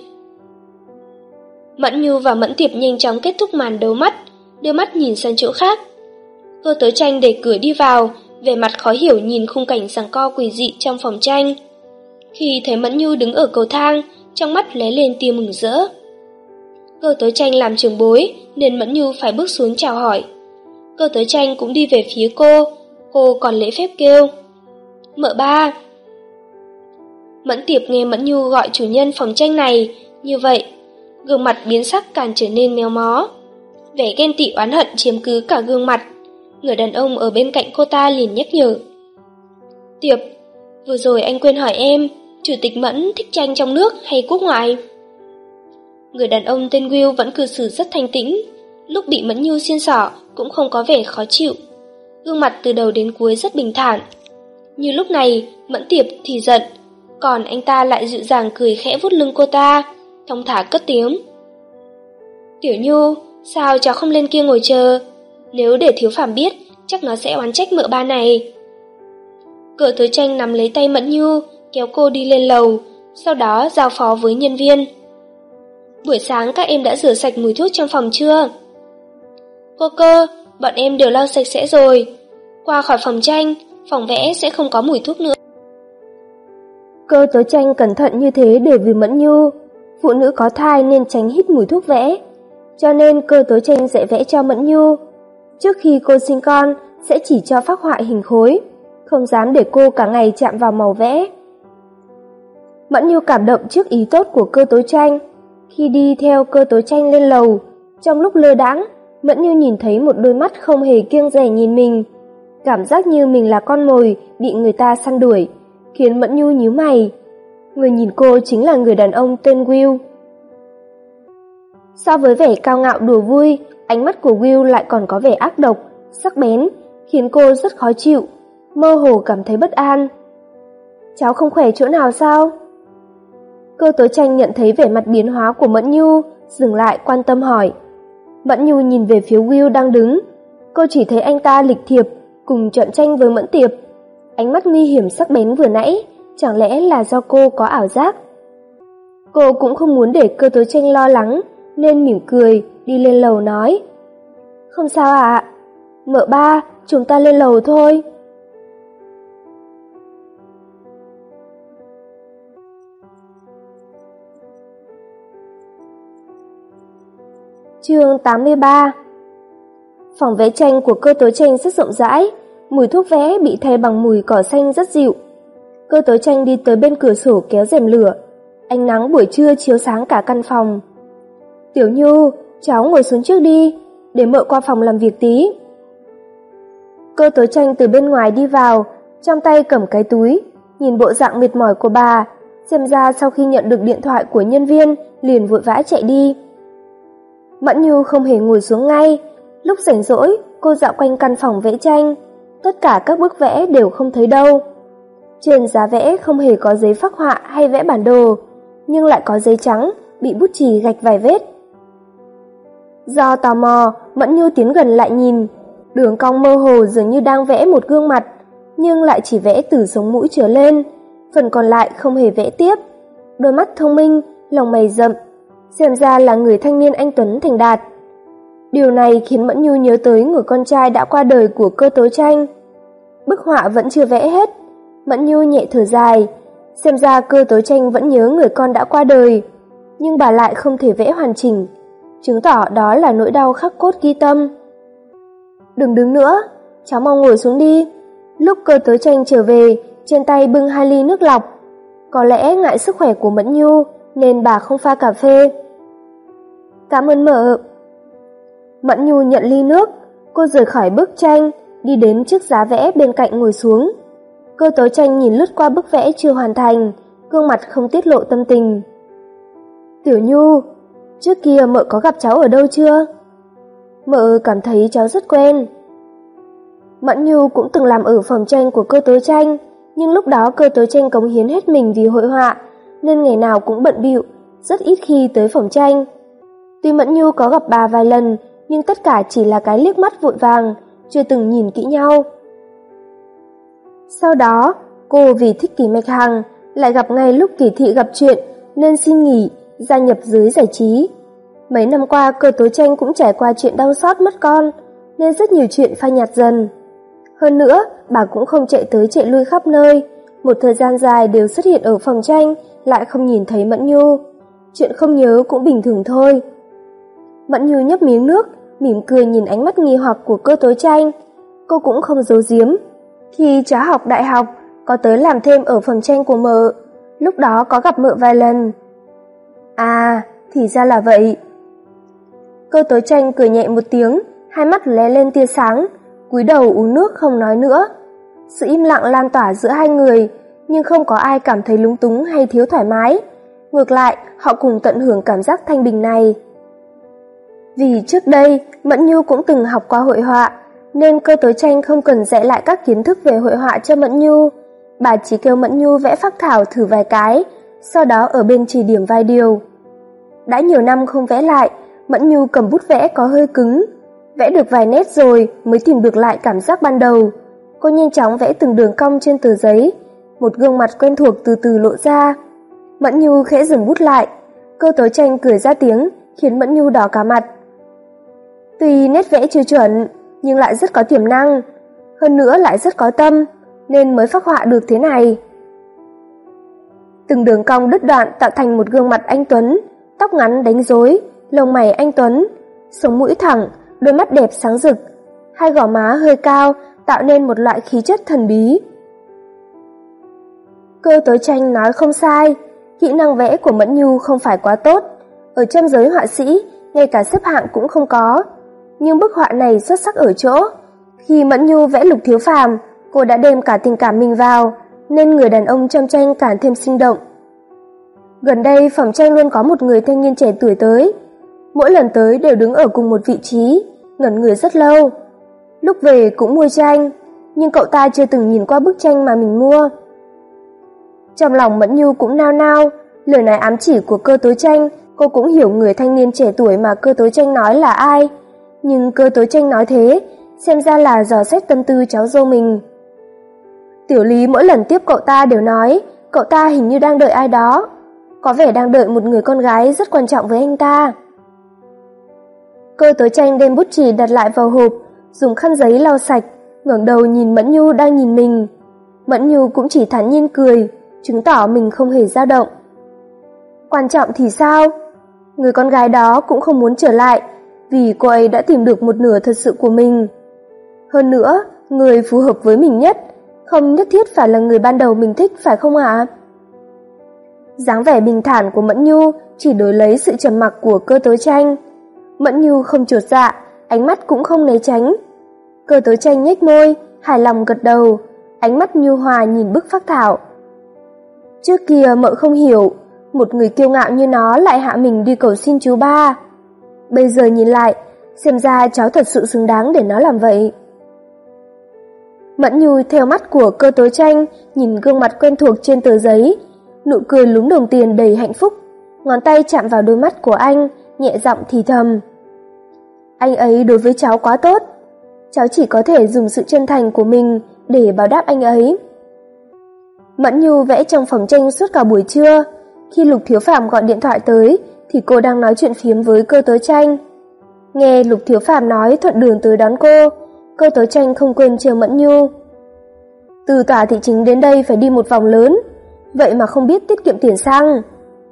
Mẫn Nhu và Mẫn Tiệp nhanh chóng kết thúc màn đấu mắt, đưa mắt nhìn sang chỗ khác. Cơ Tớ Tranh đẩy cửa đi vào, vẻ mặt khó hiểu nhìn khung cảnh giằng co quỷ dị trong phòng tranh. Khi thấy Mẫn Nhu đứng ở cầu thang, trong mắt lóe lên tia mừng rỡ. Cơ Tớ Tranh làm trưởng bối nên Mẫn Nhu phải bước xuống chào hỏi. Cơ Tớ Tranh cũng đi về phía cô, cô còn lễ phép kêu: "Mợ ba." Mẫn Tiệp nghe Mẫn Nhu gọi chủ nhân phòng tranh này như vậy, gương mặt biến sắc càng trở nên méo mó. Vẻ ghen tị oán hận chiếm cứ cả gương mặt. Người đàn ông ở bên cạnh cô ta liền nhắc nhở: "Tiệp, vừa rồi anh quên hỏi em, Chủ tịch Mẫn thích tranh trong nước hay quốc ngoại?" Người đàn ông tên Will vẫn cư xử rất thanh tĩnh, lúc bị Mẫn Nhu xiên xỏ cũng không có vẻ khó chịu. Gương mặt từ đầu đến cuối rất bình thản. Như lúc này, Mẫn Tiệp thì giận, còn anh ta lại dịu dàng cười khẽ vuốt lưng cô ta, thong thả cất tiếng: "Tiểu Nhu, sao cháu không lên kia ngồi chờ? Nếu để Thiếu Phàm biết, chắc nó sẽ oán trách mợ ba này." Cơ Tớ Tranh nắm lấy tay Mẫn Nhu, kéo cô đi lên lầu, sau đó giao phó với nhân viên: "Buổi sáng các em đã rửa sạch mùi thuốc trong phòng chưa?" "Cô Cơ, bọn em đều lau sạch sẽ rồi. Qua khỏi phòng tranh, phòng vẽ sẽ không có mùi thuốc nữa." Cơ Tớ Tranh cẩn thận như thế để vì Mẫn Nhu. Phụ nữ có thai nên tránh hít mùi thuốc vẽ, cho nên Cơ Tớ Tranh dạy vẽ cho Mẫn Nhu. Trước khi cô sinh con sẽ chỉ cho phác họa hình khối, không dám để cô cả ngày chạm vào màu vẽ. Mẫn Nhu cảm động trước ý tốt của Cơ Tớ Tranh. Khi đi theo Cơ Tớ Tranh lên lầu, trong lúc lơ đãng, Mẫn Nhu nhìn thấy một đôi mắt không hề kiêng dè nhìn mình, cảm giác như mình là con mồi bị người ta săn đuổi, khiến Mẫn Nhu nhíu mày. Người nhìn cô chính là người đàn ông tên Will. So với vẻ cao ngạo đùa vui, ánh mắt của Will lại còn có vẻ ác độc, sắc bén, khiến cô rất khó chịu, mơ hồ cảm thấy bất an. "Cháu không khỏe chỗ nào sao?" Cơ Tớ Tranh nhận thấy vẻ mặt biến hóa của Mẫn Nhu, dừng lại quan tâm hỏi. Mẫn Nhu nhìn về phía Will đang đứng, cô chỉ thấy anh ta lịch thiệp cùng chọn tranh với Mẫn Tiệp. Ánh mắt nguy hiểm sắc bén vừa nãy, chẳng lẽ là do cô có ảo giác? Cô cũng không muốn để Cơ Tớ Tranh lo lắng, nên mỉm cười đi lên lầu nói: "Không sao ạ, mợ ba, chúng ta lên lầu thôi." Chương tám mươi ba. Phòng vẽ tranh của Cơ Tớ Tranh rất rộng rãi, mùi thuốc vẽ bị thay bằng mùi cỏ xanh rất dịu. Cơ Tớ Tranh đi tới bên cửa sổ kéo rèm lửa, ánh nắng buổi trưa chiếu sáng cả căn phòng. "Tiểu Nhu, cháu ngồi xuống trước đi, để mợ qua phòng làm việc tí." Cơ Tớ Tranh từ bên ngoài đi vào, trong tay cầm cái túi, nhìn bộ dạng mệt mỏi của bà, xem ra sau khi nhận được điện thoại của nhân viên liền vội vã chạy đi. Mẫn Nhu không hề ngồi xuống ngay, lúc rảnh rỗi cô dạo quanh căn phòng vẽ tranh, tất cả các bức vẽ đều không thấy đâu. Trên giá vẽ không hề có giấy phác họa hay vẽ bản đồ, nhưng lại có giấy trắng bị bút chì gạch vài vết. Do tò mò, Mẫn Nhu tiến gần lại nhìn, đường cong mơ hồ dường như đang vẽ một gương mặt, nhưng lại chỉ vẽ từ sống mũi trở lên, phần còn lại không hề vẽ tiếp. Đôi mắt thông minh lông mày rậm, xem ra là người thanh niên anh tuấn thành đạt. Điều này khiến Mẫn Nhu nhớ tới người con trai đã qua đời của Cơ Tố Tranh. Bức họa vẫn chưa vẽ hết, Mẫn Nhu nhẹ thở dài, xem ra Cơ Tố Tranh vẫn nhớ người con đã qua đời, nhưng bà lại không thể vẽ hoàn chỉnh, chứng tỏ đó là nỗi đau khắc cốt ghi tâm. Đừng đứng nữa, cháu mau ngồi xuống đi. Lúc Cơ Tố Tranh trở về, trên tay bưng hai ly nước lọc. Có lẽ ngại sức khỏe của Mẫn Nhu nên bà không pha cà phê. Cảm ơn mợ. Mẫn Nhu nhận ly nước, cô rời khỏi bức tranh, đi đến trước giá vẽ bên cạnh ngồi xuống. Cơ Tố Tranh nhìn lướt qua bức vẽ chưa hoàn thành, gương mặt không tiết lộ tâm tình. Tiểu Nhu, trước kia mợ có gặp cháu ở đâu chưa? Mợ cảm thấy cháu rất quen. Mẫn Nhu cũng từng làm ở phòng tranh của Cơ Tố Tranh, nhưng lúc đó Cơ Tố Tranh cống hiến hết mình vì hội họa, nên ngày nào cũng bận bịu, rất ít khi tới phòng tranh. Tuy Mẫn Nhu có gặp bà vài lần, nhưng tất cả chỉ là cái liếc mắt vội vàng, chưa từng nhìn kỹ nhau. Sau đó, cô vì thích Kỳ Mạch Hằng, lại gặp ngay lúc Kỳ Thị gặp chuyện, nên xin nghỉ, gia nhập giới giải trí. Mấy năm qua Cơ Tố Tranh cũng trải qua chuyện đau xót mất con, nên rất nhiều chuyện phai nhạt dần. Hơn nữa, bà cũng không chạy tới chạy lui khắp nơi, một thời gian dài đều xuất hiện ở phòng tranh, lại không nhìn thấy Mẫn Nhu. Chuyện không nhớ cũng bình thường thôi. Mẫn Nhu nhấp miếng nước, mỉm cười nhìn ánh mắt nghi hoặc của Cơ Tố Tranh. Cô cũng không giấu giếm. Khi cháu học đại học, có tới làm thêm ở phòng tranh của mợ, lúc đó có gặp mợ vài lần. À, thì ra là vậy. Cơ Tố Tranh cười nhẹ một tiếng, hai mắt lóe lên tia sáng, cúi đầu uống nước không nói nữa. Sự im lặng lan tỏa giữa hai người, nhưng không có ai cảm thấy lúng túng hay thiếu thoải mái. Ngược lại, họ cùng tận hưởng cảm giác thanh bình này. Vì trước đây, Mẫn Nhu cũng từng học qua hội họa, nên Cơ Tố Tranh không cần dạy lại các kiến thức về hội họa cho Mẫn Nhu. Bà chỉ kêu Mẫn Nhu vẽ phác thảo thử vài cái, sau đó ở bên chỉ điểm vài điều. Đã nhiều năm không vẽ lại, Mẫn Nhu cầm bút vẽ có hơi cứng. Vẽ được vài nét rồi mới tìm được lại cảm giác ban đầu. Cô nhanh chóng vẽ từng đường cong trên tờ giấy, một gương mặt quen thuộc từ từ lộ ra. Mẫn Nhu khẽ dừng bút lại, Cơ Tố Tranh cười ra tiếng, khiến Mẫn Nhu đỏ cả mặt. Tuy nét vẽ chưa chuẩn, nhưng lại rất có tiềm năng, hơn nữa lại rất có tâm, nên mới phác họa được thế này. Từng đường cong đứt đoạn tạo thành một gương mặt anh tuấn, tóc ngắn đánh rối, lông mày anh tuấn, sống mũi thẳng, đôi mắt đẹp sáng rực, hai gò má hơi cao tạo nên một loại khí chất thần bí. Cơ Tố Tranh nói không sai, kỹ năng vẽ của Mẫn Nhu không phải quá tốt, ở trong giới họa sĩ, ngay cả xếp hạng cũng không có. Nhưng bức họa này xuất sắc ở chỗ, khi Mẫn Nhu vẽ Lục Thiếu Phàm, cô đã đem cả tình cảm mình vào, nên người đàn ông trong tranh càng thêm sinh động. Gần đây phòng tranh luôn có một người thanh niên trẻ tuổi tới, mỗi lần tới đều đứng ở cùng một vị trí, ngẩn người rất lâu. Lúc về cũng mua tranh, nhưng cậu ta chưa từng nhìn qua bức tranh mà mình mua. Trong lòng Mẫn Nhu cũng nao nao, lời nói ám chỉ của Cơ Tố Tranh, cô cũng hiểu người thanh niên trẻ tuổi mà Cơ Tố Tranh nói là ai. Nhưng Cơ Tố Tranh nói thế, xem ra là dò xét tâm tư cháu dâu mình. Tiểu Lý mỗi lần tiếp cậu ta đều nói, cậu ta hình như đang đợi ai đó, có vẻ đang đợi một người con gái rất quan trọng với anh ta. Cơ Tố Tranh đem bút chì đặt lại vào hộp, dùng khăn giấy lau sạch, ngẩng đầu nhìn Mẫn Nhu đang nhìn mình. Mẫn Nhu cũng chỉ thản nhiên cười, chứng tỏ mình không hề dao động. Quan trọng thì sao? Người con gái đó cũng không muốn trở lại, vì cô ấy đã tìm được một nửa thật sự của mình. Hơn nữa, người phù hợp với mình nhất, không nhất thiết phải là người ban đầu mình thích, phải không ạ? Dáng vẻ bình thản của Mẫn Nhu chỉ đổi lấy sự trầm mặc của Cơ Tố Tranh. Mẫn Nhu không chột dạ, ánh mắt cũng không né tránh. Cơ Tố Tranh nhếch môi, hài lòng gật đầu, ánh mắt nhu hòa nhìn bức phác thảo. Trước kia mợ không hiểu, một người kiêu ngạo như nó lại hạ mình đi cầu xin chú ba. Bây giờ nhìn lại, xem ra cháu thật sự xứng đáng để nó làm vậy. Mẫn Nhu theo mắt của Cơ Tố Tranh nhìn gương mặt quen thuộc trên tờ giấy, nụ cười lúm đồng tiền đầy hạnh phúc, ngón tay chạm vào đôi mắt của anh, nhẹ giọng thì thầm. Anh ấy đối với cháu quá tốt, cháu chỉ có thể dùng sự chân thành của mình để báo đáp anh ấy. Mẫn Nhu vẽ trong phòng tranh suốt cả buổi trưa, Khi Lục Thiếu Phàm gọi điện thoại tới thì cô đang nói chuyện phiếm với Cơ Tố Tranh. Nghe Lục Thiếu Phàm nói thuận đường tới đón cô, Cơ Tố Tranh không quên trêu Mẫn Nhu. Từ tòa thị chính đến đây phải đi một vòng lớn, vậy mà không biết tiết kiệm tiền xăng.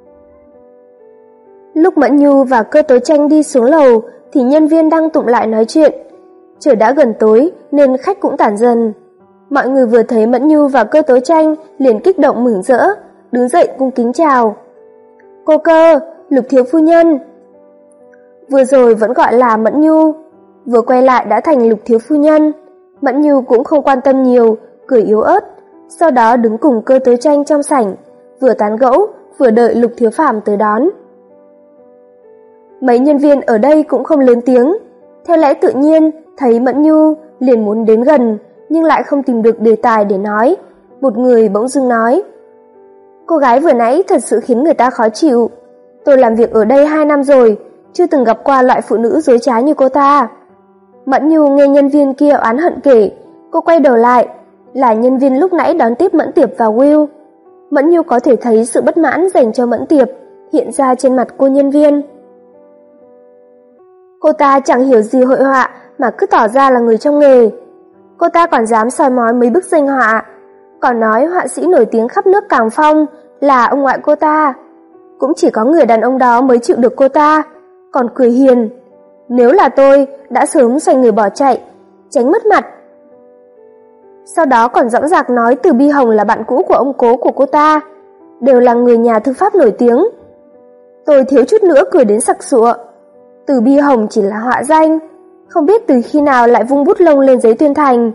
Lúc Mẫn Nhu và Cơ Tố Tranh đi xuống lầu thì nhân viên đang tụm lại nói chuyện. Trời đã gần tối nên khách cũng tản dần. Mọi người vừa thấy Mẫn Nhu và Cơ Tố Tranh liền kích động mừng rỡ, đứng dậy cung kính chào. Cô Cơ, Lục thiếu phu nhân. Vừa rồi vẫn gọi là Mẫn Nhu, vừa quay lại đã thành Lục thiếu phu nhân. Mẫn Nhu cũng không quan tâm nhiều, cười yếu ớt, sau đó đứng cùng Cơ Tố Tranh trong sảnh, vừa tán gẫu, vừa đợi Lục Thiếu Phàm tới đón. Mấy nhân viên ở đây cũng không lớn tiếng, theo lẽ tự nhiên, thấy Mẫn Nhu liền muốn đến gần, nhưng lại không tìm được đề tài để nói. Một người bỗng dưng nói: Cô gái vừa nãy thật sự khiến người ta khó chịu. Tôi làm việc ở đây hai năm rồi, chưa từng gặp qua loại phụ nữ dối trá như cô ta. Mẫn Nhu nghe nhân viên kia oán hận kể, cô quay đầu lại, là nhân viên lúc nãy đón tiếp Mẫn Tiệp và Will. Mẫn Nhu có thể thấy sự bất mãn dành cho Mẫn Tiệp hiện ra trên mặt cô nhân viên. Cô ta chẳng hiểu gì hội họa mà cứ tỏ ra là người trong nghề. Cô ta còn dám soi mói mấy bức danh họa, còn nói họa sĩ nổi tiếng khắp nước Càng Phong là ông ngoại cô ta. Cũng chỉ có người đàn ông đó mới chịu được cô ta, còn cười hiền. Nếu là tôi, đã sớm xoay người bỏ chạy, tránh mất mặt. Sau đó còn dõng dạc nói Từ Bi Hồng là bạn cũ của ông cố của cô ta, đều là người nhà thư pháp nổi tiếng. Tôi thiếu chút nữa cười đến sặc sụa. Từ Bi Hồng chỉ là họa danh, không biết từ khi nào lại vung bút lông lên giấy tuyên thành.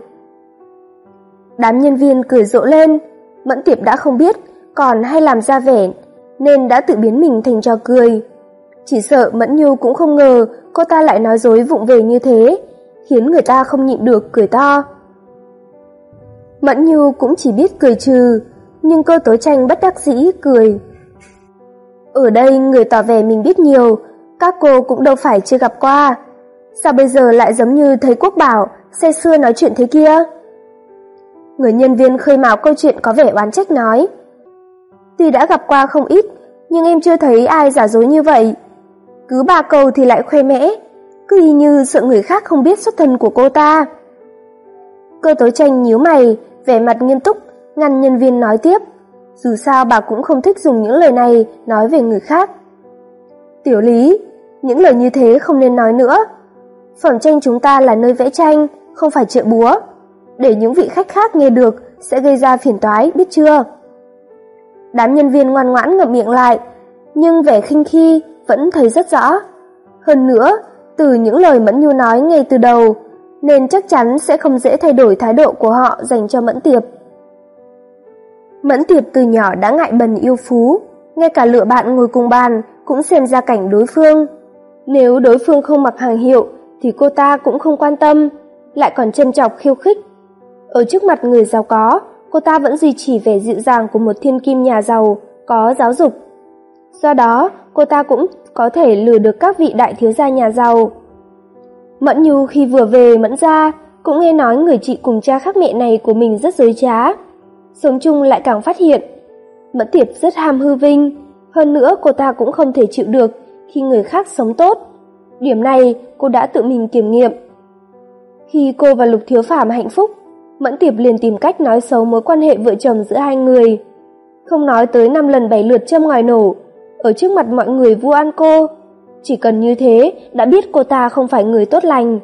Đám nhân viên cười rộ lên, Mẫn Tiệp đã không biết còn hay làm ra vẻ, nên đã tự biến mình thành trò cười. Chỉ sợ Mẫn Nhu cũng không ngờ cô ta lại nói dối vụng về như thế, khiến người ta không nhịn được cười to. Mẫn Nhu cũng chỉ biết cười trừ, nhưng Cơ Tố Tranh bất đắc dĩ cười. Ở đây người tỏ vẻ mình biết nhiều, các cô cũng đâu phải chưa gặp qua. Sao bây giờ lại giống như thấy Quốc Bảo say sưa nói chuyện thế kia? Người nhân viên khơi mào câu chuyện có vẻ oán trách nói: Tuy đã gặp qua không ít, nhưng em chưa thấy ai giả dối như vậy. Cứ ba câu thì lại khoe mẽ, cứ y như sợ người khác không biết xuất thân của cô ta. Cơ Tố Tranh nhíu mày, vẻ mặt nghiêm túc, ngăn nhân viên nói tiếp. Dù sao bà cũng không thích dùng những lời này nói về người khác. Tiểu Lý, những lời như thế không nên nói nữa. Phòng tranh chúng ta là nơi vẽ tranh, không phải chợ búa. Để những vị khách khác nghe được sẽ gây ra phiền toái, biết chưa? Đám nhân viên ngoan ngoãn ngậm miệng lại, nhưng vẻ khinh khi vẫn thấy rất rõ. Hơn nữa, từ những lời Mẫn Nhu nói ngay từ đầu, nên chắc chắn sẽ không dễ thay đổi thái độ của họ dành cho Mẫn Tiệp. Mẫn Tiệp từ nhỏ đã ngại bần yêu phú, ngay cả lựa bạn ngồi cùng bàn cũng xem gia cảnh đối phương. Nếu đối phương không mặc hàng hiệu thì cô ta cũng không quan tâm, lại còn châm chọc khiêu khích. Ở trước mặt người giàu có, cô ta vẫn duy trì vẻ dịu dàng của một thiên kim nhà giàu, có giáo dục. Do đó, cô ta cũng có thể lừa được các vị đại thiếu gia nhà giàu. Mẫn Nhu khi vừa về Mẫn gia, cũng nghe nói người chị cùng cha khác mẹ này của mình rất dối trá. Sống chung lại càng phát hiện. Mẫn Tiệp rất ham hư vinh, hơn nữa cô ta cũng không thể chịu được khi người khác sống tốt. Điểm này cô đã tự mình kiểm nghiệm. Khi cô và Lục Thiếu Phàm hạnh phúc, Mẫn Tiệp liền tìm cách nói xấu mối quan hệ vợ chồng giữa hai người. Không nói tới năm lần bảy lượt châm ngòi nổ, ở trước mặt mọi người vu oan cô. Chỉ cần như thế đã biết cô ta không phải người tốt lành.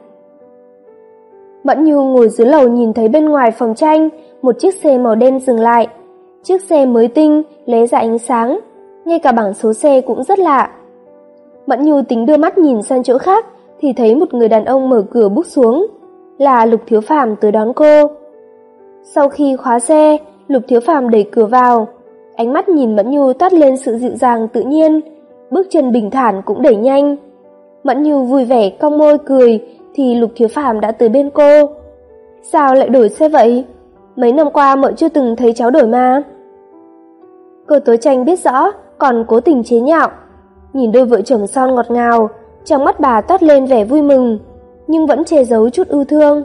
Mẫn Nhu ngồi dưới lầu nhìn thấy bên ngoài phòng tranh một chiếc xe màu đen dừng lại. Chiếc xe mới tinh, lóe ra ánh sáng, ngay cả bảng số xe cũng rất lạ. Mẫn Nhu tính đưa mắt nhìn sang chỗ khác thì thấy một người đàn ông mở cửa bước xuống, là Lục Thiếu Phàm tới đón cô. Sau khi khóa xe, Lục Thiếu Phàm đẩy cửa vào, ánh mắt nhìn Mẫn Nhu toát lên sự dịu dàng tự nhiên, bước chân bình thản cũng đẩy nhanh. Mẫn Nhu vui vẻ cong môi cười thì Lục Thiếu Phàm đã tới bên cô. Sao lại đổi xe vậy? Mấy năm qua mợ chưa từng thấy cháu đổi mà. Cơ Tố Tranh biết rõ, còn cố tình chế nhạo. Nhìn đôi vợ chồng son ngọt ngào, trong mắt bà toát lên vẻ vui mừng, nhưng vẫn che giấu chút ưu thương.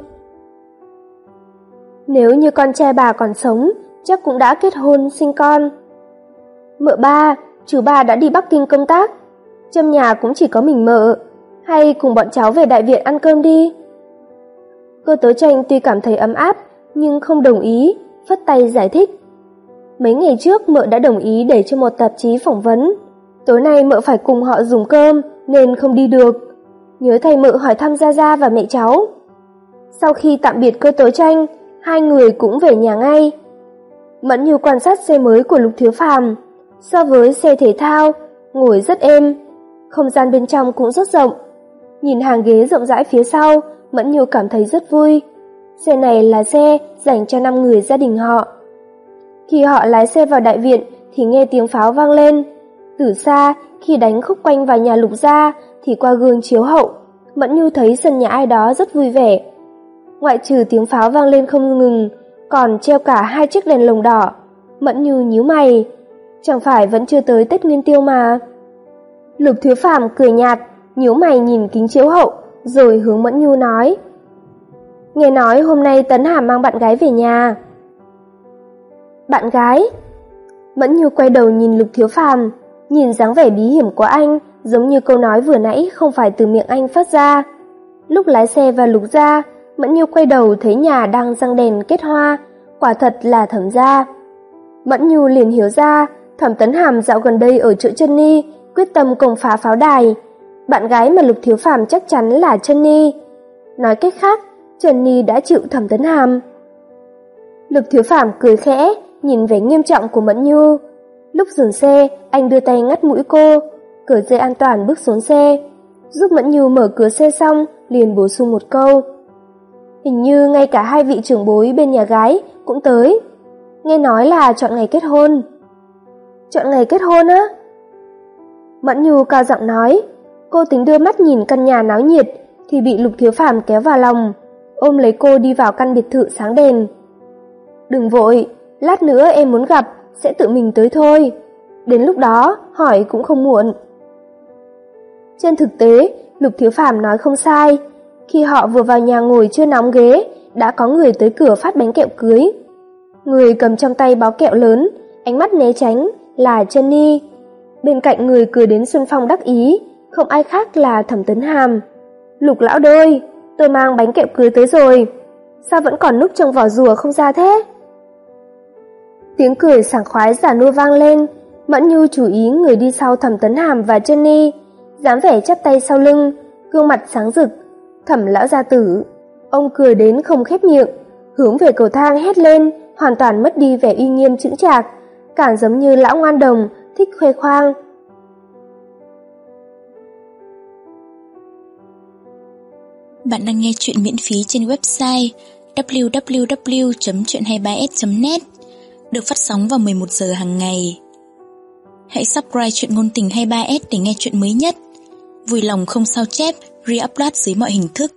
Nếu như con trai bà còn sống, chắc cũng đã kết hôn sinh con. Mợ ba, chú ba đã đi Bắc Kinh công tác, trong nhà cũng chỉ có mình mợ, hay cùng bọn cháu về đại viện ăn cơm đi. Cô Tố Tranh tuy cảm thấy ấm áp nhưng không đồng ý, phất tay giải thích. Mấy ngày trước mợ đã đồng ý để cho một tạp chí phỏng vấn, tối nay mợ phải cùng họ dùng cơm nên không đi được. Nhớ thầy mợ hỏi thăm Gia Gia và mẹ cháu. Sau khi tạm biệt cô Tố Tranh, hai người cũng về nhà ngay. Mẫn Nhu quan sát xe mới của Lục Thiếu Phàm, so với xe thể thao, ngồi rất êm, không gian bên trong cũng rất rộng. Nhìn hàng ghế rộng rãi phía sau, Mẫn Nhu cảm thấy rất vui. Xe này là xe dành cho năm người gia đình họ. Khi họ lái xe vào đại viện thì nghe tiếng pháo vang lên. Từ xa, khi đánh khúc quanh vào nhà Lục gia thì qua gương chiếu hậu, Mẫn Nhu thấy sân nhà ai đó rất vui vẻ. Ngoại trừ tiếng pháo vang lên không ngừng, còn treo cả hai chiếc đèn lồng đỏ. Mẫn Nhu nhíu mày, chẳng phải vẫn chưa tới Tết Nguyên Tiêu mà. Lục Thiếu Phàm cười nhạt, nhíu mày nhìn kính chiếu hậu, rồi hướng Mẫn Nhu nói: Nghe nói hôm nay Tấn Hàm mang bạn gái về nhà. Bạn gái? Mẫn Nhu quay đầu nhìn Lục Thiếu Phàm, nhìn dáng vẻ bí hiểm của anh, giống như câu nói vừa nãy không phải từ miệng anh phát ra. Lúc lái xe vào Lục gia, Mẫn Nhu quay đầu thấy nhà đang răng đèn kết hoa, quả thật là Thẩm gia. Mẫn Nhu liền hiểu ra, Thẩm Tấn Hàm dạo gần đây ở chỗ Trân Ni, quyết tâm công phá pháo đài. Bạn gái mà Lục Thiếu Phàm chắc chắn là Trân Ni. Nói cách khác, Trân Ni đã chịu Thẩm Tấn Hàm. Lục Thiếu Phàm cười khẽ, nhìn vẻ nghiêm trọng của Mẫn Nhu. Lúc dừng xe, anh đưa tay ngắt mũi cô, cởi dây an toàn bước xuống xe, giúp Mẫn Nhu mở cửa xe xong, liền bổ sung một câu: Hình như ngay cả hai vị trưởng bối bên nhà gái cũng tới. Nghe nói là chọn ngày kết hôn. Chọn ngày kết hôn á? Mẫn Nhu cao giọng nói. Cô tính đưa mắt nhìn căn nhà náo nhiệt thì bị Lục Thiếu Phàm kéo vào lòng, ôm lấy cô đi vào căn biệt thự sáng đèn. Đừng vội, lát nữa em muốn gặp sẽ tự mình tới thôi. Đến lúc đó hỏi cũng không muộn. Trên thực tế, Lục Thiếu Phàm nói không sai. Khi họ vừa vào nhà ngồi chưa nóng ghế, đã có người tới cửa phát bánh kẹo cưới. Người cầm trong tay bó kẹo lớn, ánh mắt né tránh là Trân Ni. Bên cạnh người cười đến xuân phong đắc ý, không ai khác là Thẩm Tấn Hàm. Lục lão đôi, tôi mang bánh kẹo cưới tới rồi. Sao vẫn còn núp trong vỏ rùa không ra thế? Tiếng cười sảng khoái giả nua vang lên. Mẫn Nhu chú ý người đi sau Thẩm Tấn Hàm và Trân Ni, dáng vẻ chắp tay sau lưng, gương mặt sáng rực. Thẩm lão gia tử, ông cười đến không khép miệng, hướng về cầu thang hét lên, hoàn toàn mất đi vẻ uy nghiêm chững chạc, càng giống như lão ngoan đồng thích khoe khoang. Bạn đang nghe truyện miễn phí trên website w w w chấm chuyện hai ba s chấm net, được phát sóng vào mười một giờ hàng ngày. Hãy subscribe truyện ngôn tình hai ba s để nghe truyện mới nhất. Vui lòng không sao chép, re-upload dưới mọi hình thức.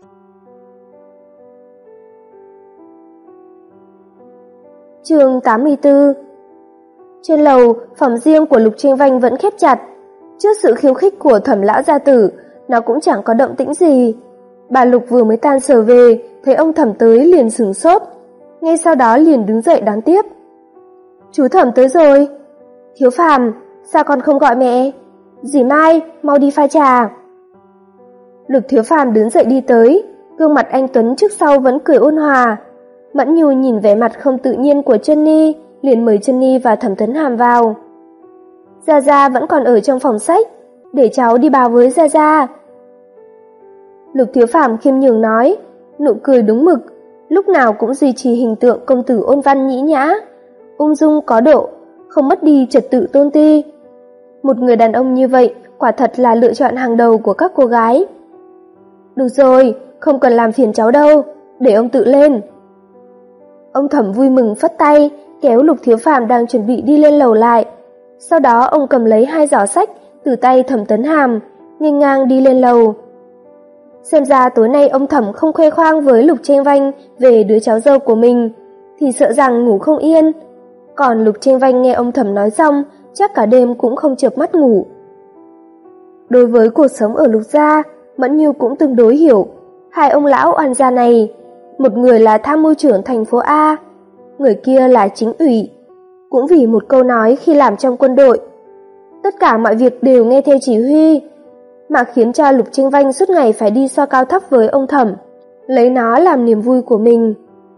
Chương tám mươi tư. Trên lầu, phòng riêng của Lục Tranh Vanh vẫn khép chặt. Trước sự khiêu khích của Thẩm lão gia tử, nó cũng chẳng có động tĩnh gì. Bà Lục vừa mới tan sở về, thấy ông Thẩm tới liền sửng sốt, ngay sau đó liền đứng dậy đón tiếp. Chú Thẩm tới rồi. Thiếu Phàm, sao con không gọi mẹ? Dì Mai, mau đi pha trà. Lục Thiếu Phàm đứng dậy đi tới, gương mặt anh tuấn trước sau vẫn cười ôn hòa. Mẫn Nhu nhìn vẻ mặt không tự nhiên của Trân Ni, liền mời Trân Ni và Thẩm Tấn Hàm vào. Gia Gia vẫn còn ở trong phòng sách, để cháu đi báo với Gia Gia. Lục Thiếu Phàm khiêm nhường nói, nụ cười đúng mực, lúc nào cũng duy trì hình tượng công tử ôn văn nhĩ nhã, ung dung có độ, không mất đi trật tự tôn ti. Một người đàn ông như vậy quả thật là lựa chọn hàng đầu của các cô gái. Được rồi, không cần làm phiền cháu đâu, để ông tự lên. Ông Thẩm vui mừng phất tay, kéo Lục Thiếu Phàm đang chuẩn bị đi lên lầu lại. Sau đó ông cầm lấy hai giỏ sách từ tay Thẩm Tấn Hàm, nghênh ngang đi lên lầu. Xem ra tối nay ông Thẩm không khoe khoang với Lục Tranh Vanh về đứa cháu dâu của mình, thì sợ rằng ngủ không yên. Còn Lục Tranh Vanh nghe ông Thẩm nói xong, chắc cả đêm cũng không chợp mắt ngủ. Đối với cuộc sống ở Lục gia, Mẫn Nhu cũng tương đối hiểu. Hai ông lão oan gia này, một người là tham mưu trưởng thành phố A, người kia là chính ủy. Cũng vì một câu nói khi làm trong quân đội, tất cả mọi việc đều nghe theo chỉ huy, mà khiến cho Lục Tranh Vanh suốt ngày phải đi so cao thấp với ông Thẩm, lấy nó làm niềm vui của mình.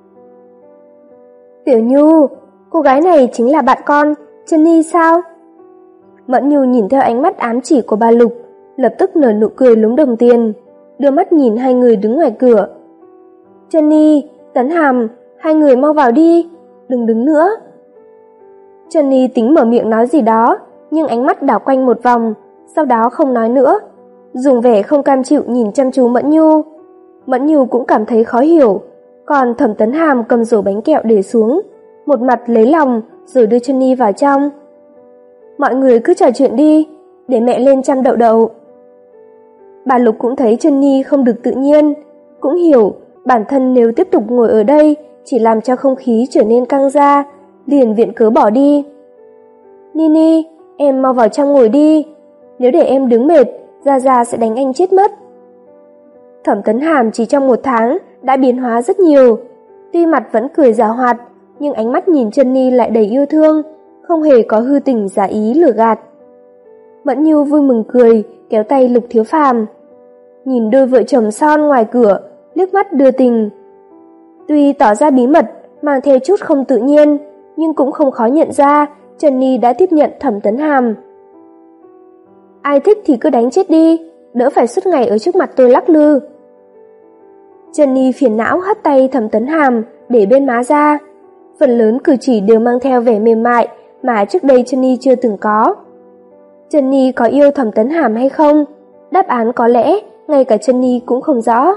Tiểu Nhu, cô gái này chính là bạn con, Jenny sao? Mẫn Nhu nhìn theo ánh mắt ám chỉ của bà Lục, lập tức nở nụ cười lúng đồng tiền, đưa mắt nhìn hai người đứng ngoài cửa. Jenny, Tấn Hàm, hai người mau vào đi, đừng đứng nữa. Jenny tính mở miệng nói gì đó, nhưng ánh mắt đảo quanh một vòng, sau đó không nói nữa, dùng vẻ không cam chịu nhìn chăm chú Mẫn Nhu. Mẫn Nhu cũng cảm thấy khó hiểu, còn Thẩm Tấn Hàm cầm rổ bánh kẹo để xuống, một mặt lấy lòng rồi đưa Jenny vào trong. Mọi người cứ trò chuyện đi, để mẹ lên chăm đậu đậu. Bà Lục cũng thấy Jenny không được tự nhiên, cũng hiểu bản thân nếu tiếp tục ngồi ở đây chỉ làm cho không khí trở nên căng ra, liền viện cớ bỏ đi. Nini, em mau vào trong ngồi đi, nếu để em đứng mệt, Gia Gia sẽ đánh anh chết mất. Thẩm Tấn Hàm chỉ trong một tháng đã biến hóa rất nhiều, tuy mặt vẫn cười giảo hoạt, nhưng ánh mắt nhìn Jenny lại đầy yêu thương, không hề có hư tình giả ý lừa gạt. Mẫn Nhu vui mừng cười, kéo tay Lục Thiếu Phàm. Nhìn đôi vợ chồng son ngoài cửa, liếc mắt đưa tình. Tuy tỏ ra bí mật, mang theo chút không tự nhiên, nhưng cũng không khó nhận ra Jenny đã tiếp nhận Thẩm Tấn Hàm. Ai thích thì cứ đánh chết đi, đỡ phải suốt ngày ở trước mặt tôi lắc lư. Jenny phiền não hất tay Thẩm Tấn Hàm để bên má ra, phần lớn cử chỉ đều mang theo vẻ mềm mại mà trước đây Jenny chưa từng có. Jenny có yêu Thẩm Tấn Hàm hay không? Đáp án có lẽ ngay cả Jenny cũng không rõ.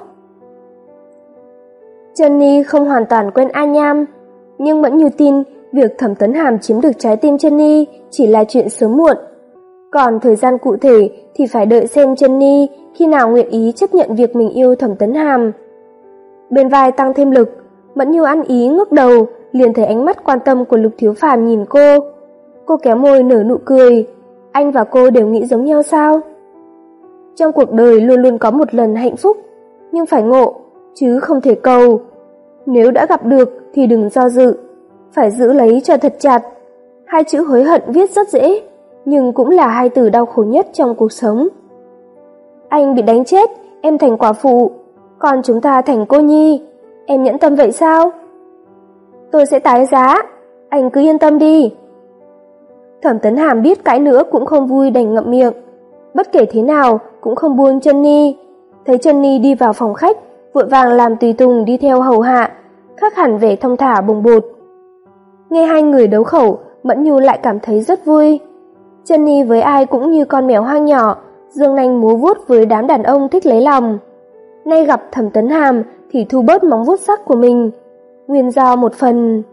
Jenny không hoàn toàn quen A Nham, nhưng Mẫn Nhu tin việc Thẩm Tấn Hàm chiếm được trái tim Jenny chỉ là chuyện sớm muộn. Còn thời gian cụ thể thì phải đợi xem Jenny khi nào nguyện ý chấp nhận việc mình yêu Thẩm Tấn Hàm. Bên vai tăng thêm lực, Mẫn Nhu ăn ý ngước đầu, liền thấy ánh mắt quan tâm của Lục Thiếu Phàm nhìn cô. Cô kéo môi nở nụ cười. Anh và cô đều nghĩ giống nhau sao? Trong cuộc đời luôn luôn có một lần hạnh phúc, nhưng phải ngộ, chứ không thể cầu. Nếu đã gặp được thì đừng do dự, phải giữ lấy cho thật chặt. Hai chữ hối hận viết rất dễ, nhưng cũng là hai từ đau khổ nhất trong cuộc sống. Anh bị đánh chết, em thành quả phụ, còn chúng ta thành cô nhi. Em nhẫn tâm vậy sao? Tôi sẽ tái giá, anh cứ yên tâm đi. Thẩm Tấn Hàm biết cãi nữa cũng không vui, đành ngậm miệng. Bất kể thế nào cũng không buông Jenny. Thấy Jenny đi vào phòng khách, vội vàng làm tùy tùng đi theo hầu hạ, khác hẳn vẻ thông thả bồng bột. Nghe hai người đấu khẩu, Mẫn Nhu lại cảm thấy rất vui. Jenny với ai cũng như con mèo hoang nhỏ, dương nanh múa vuốt với đám đàn ông thích lấy lòng. Nay gặp Thẩm Tấn Hàm thì thu bớt móng vuốt sắc của mình. Nguyên do một phần.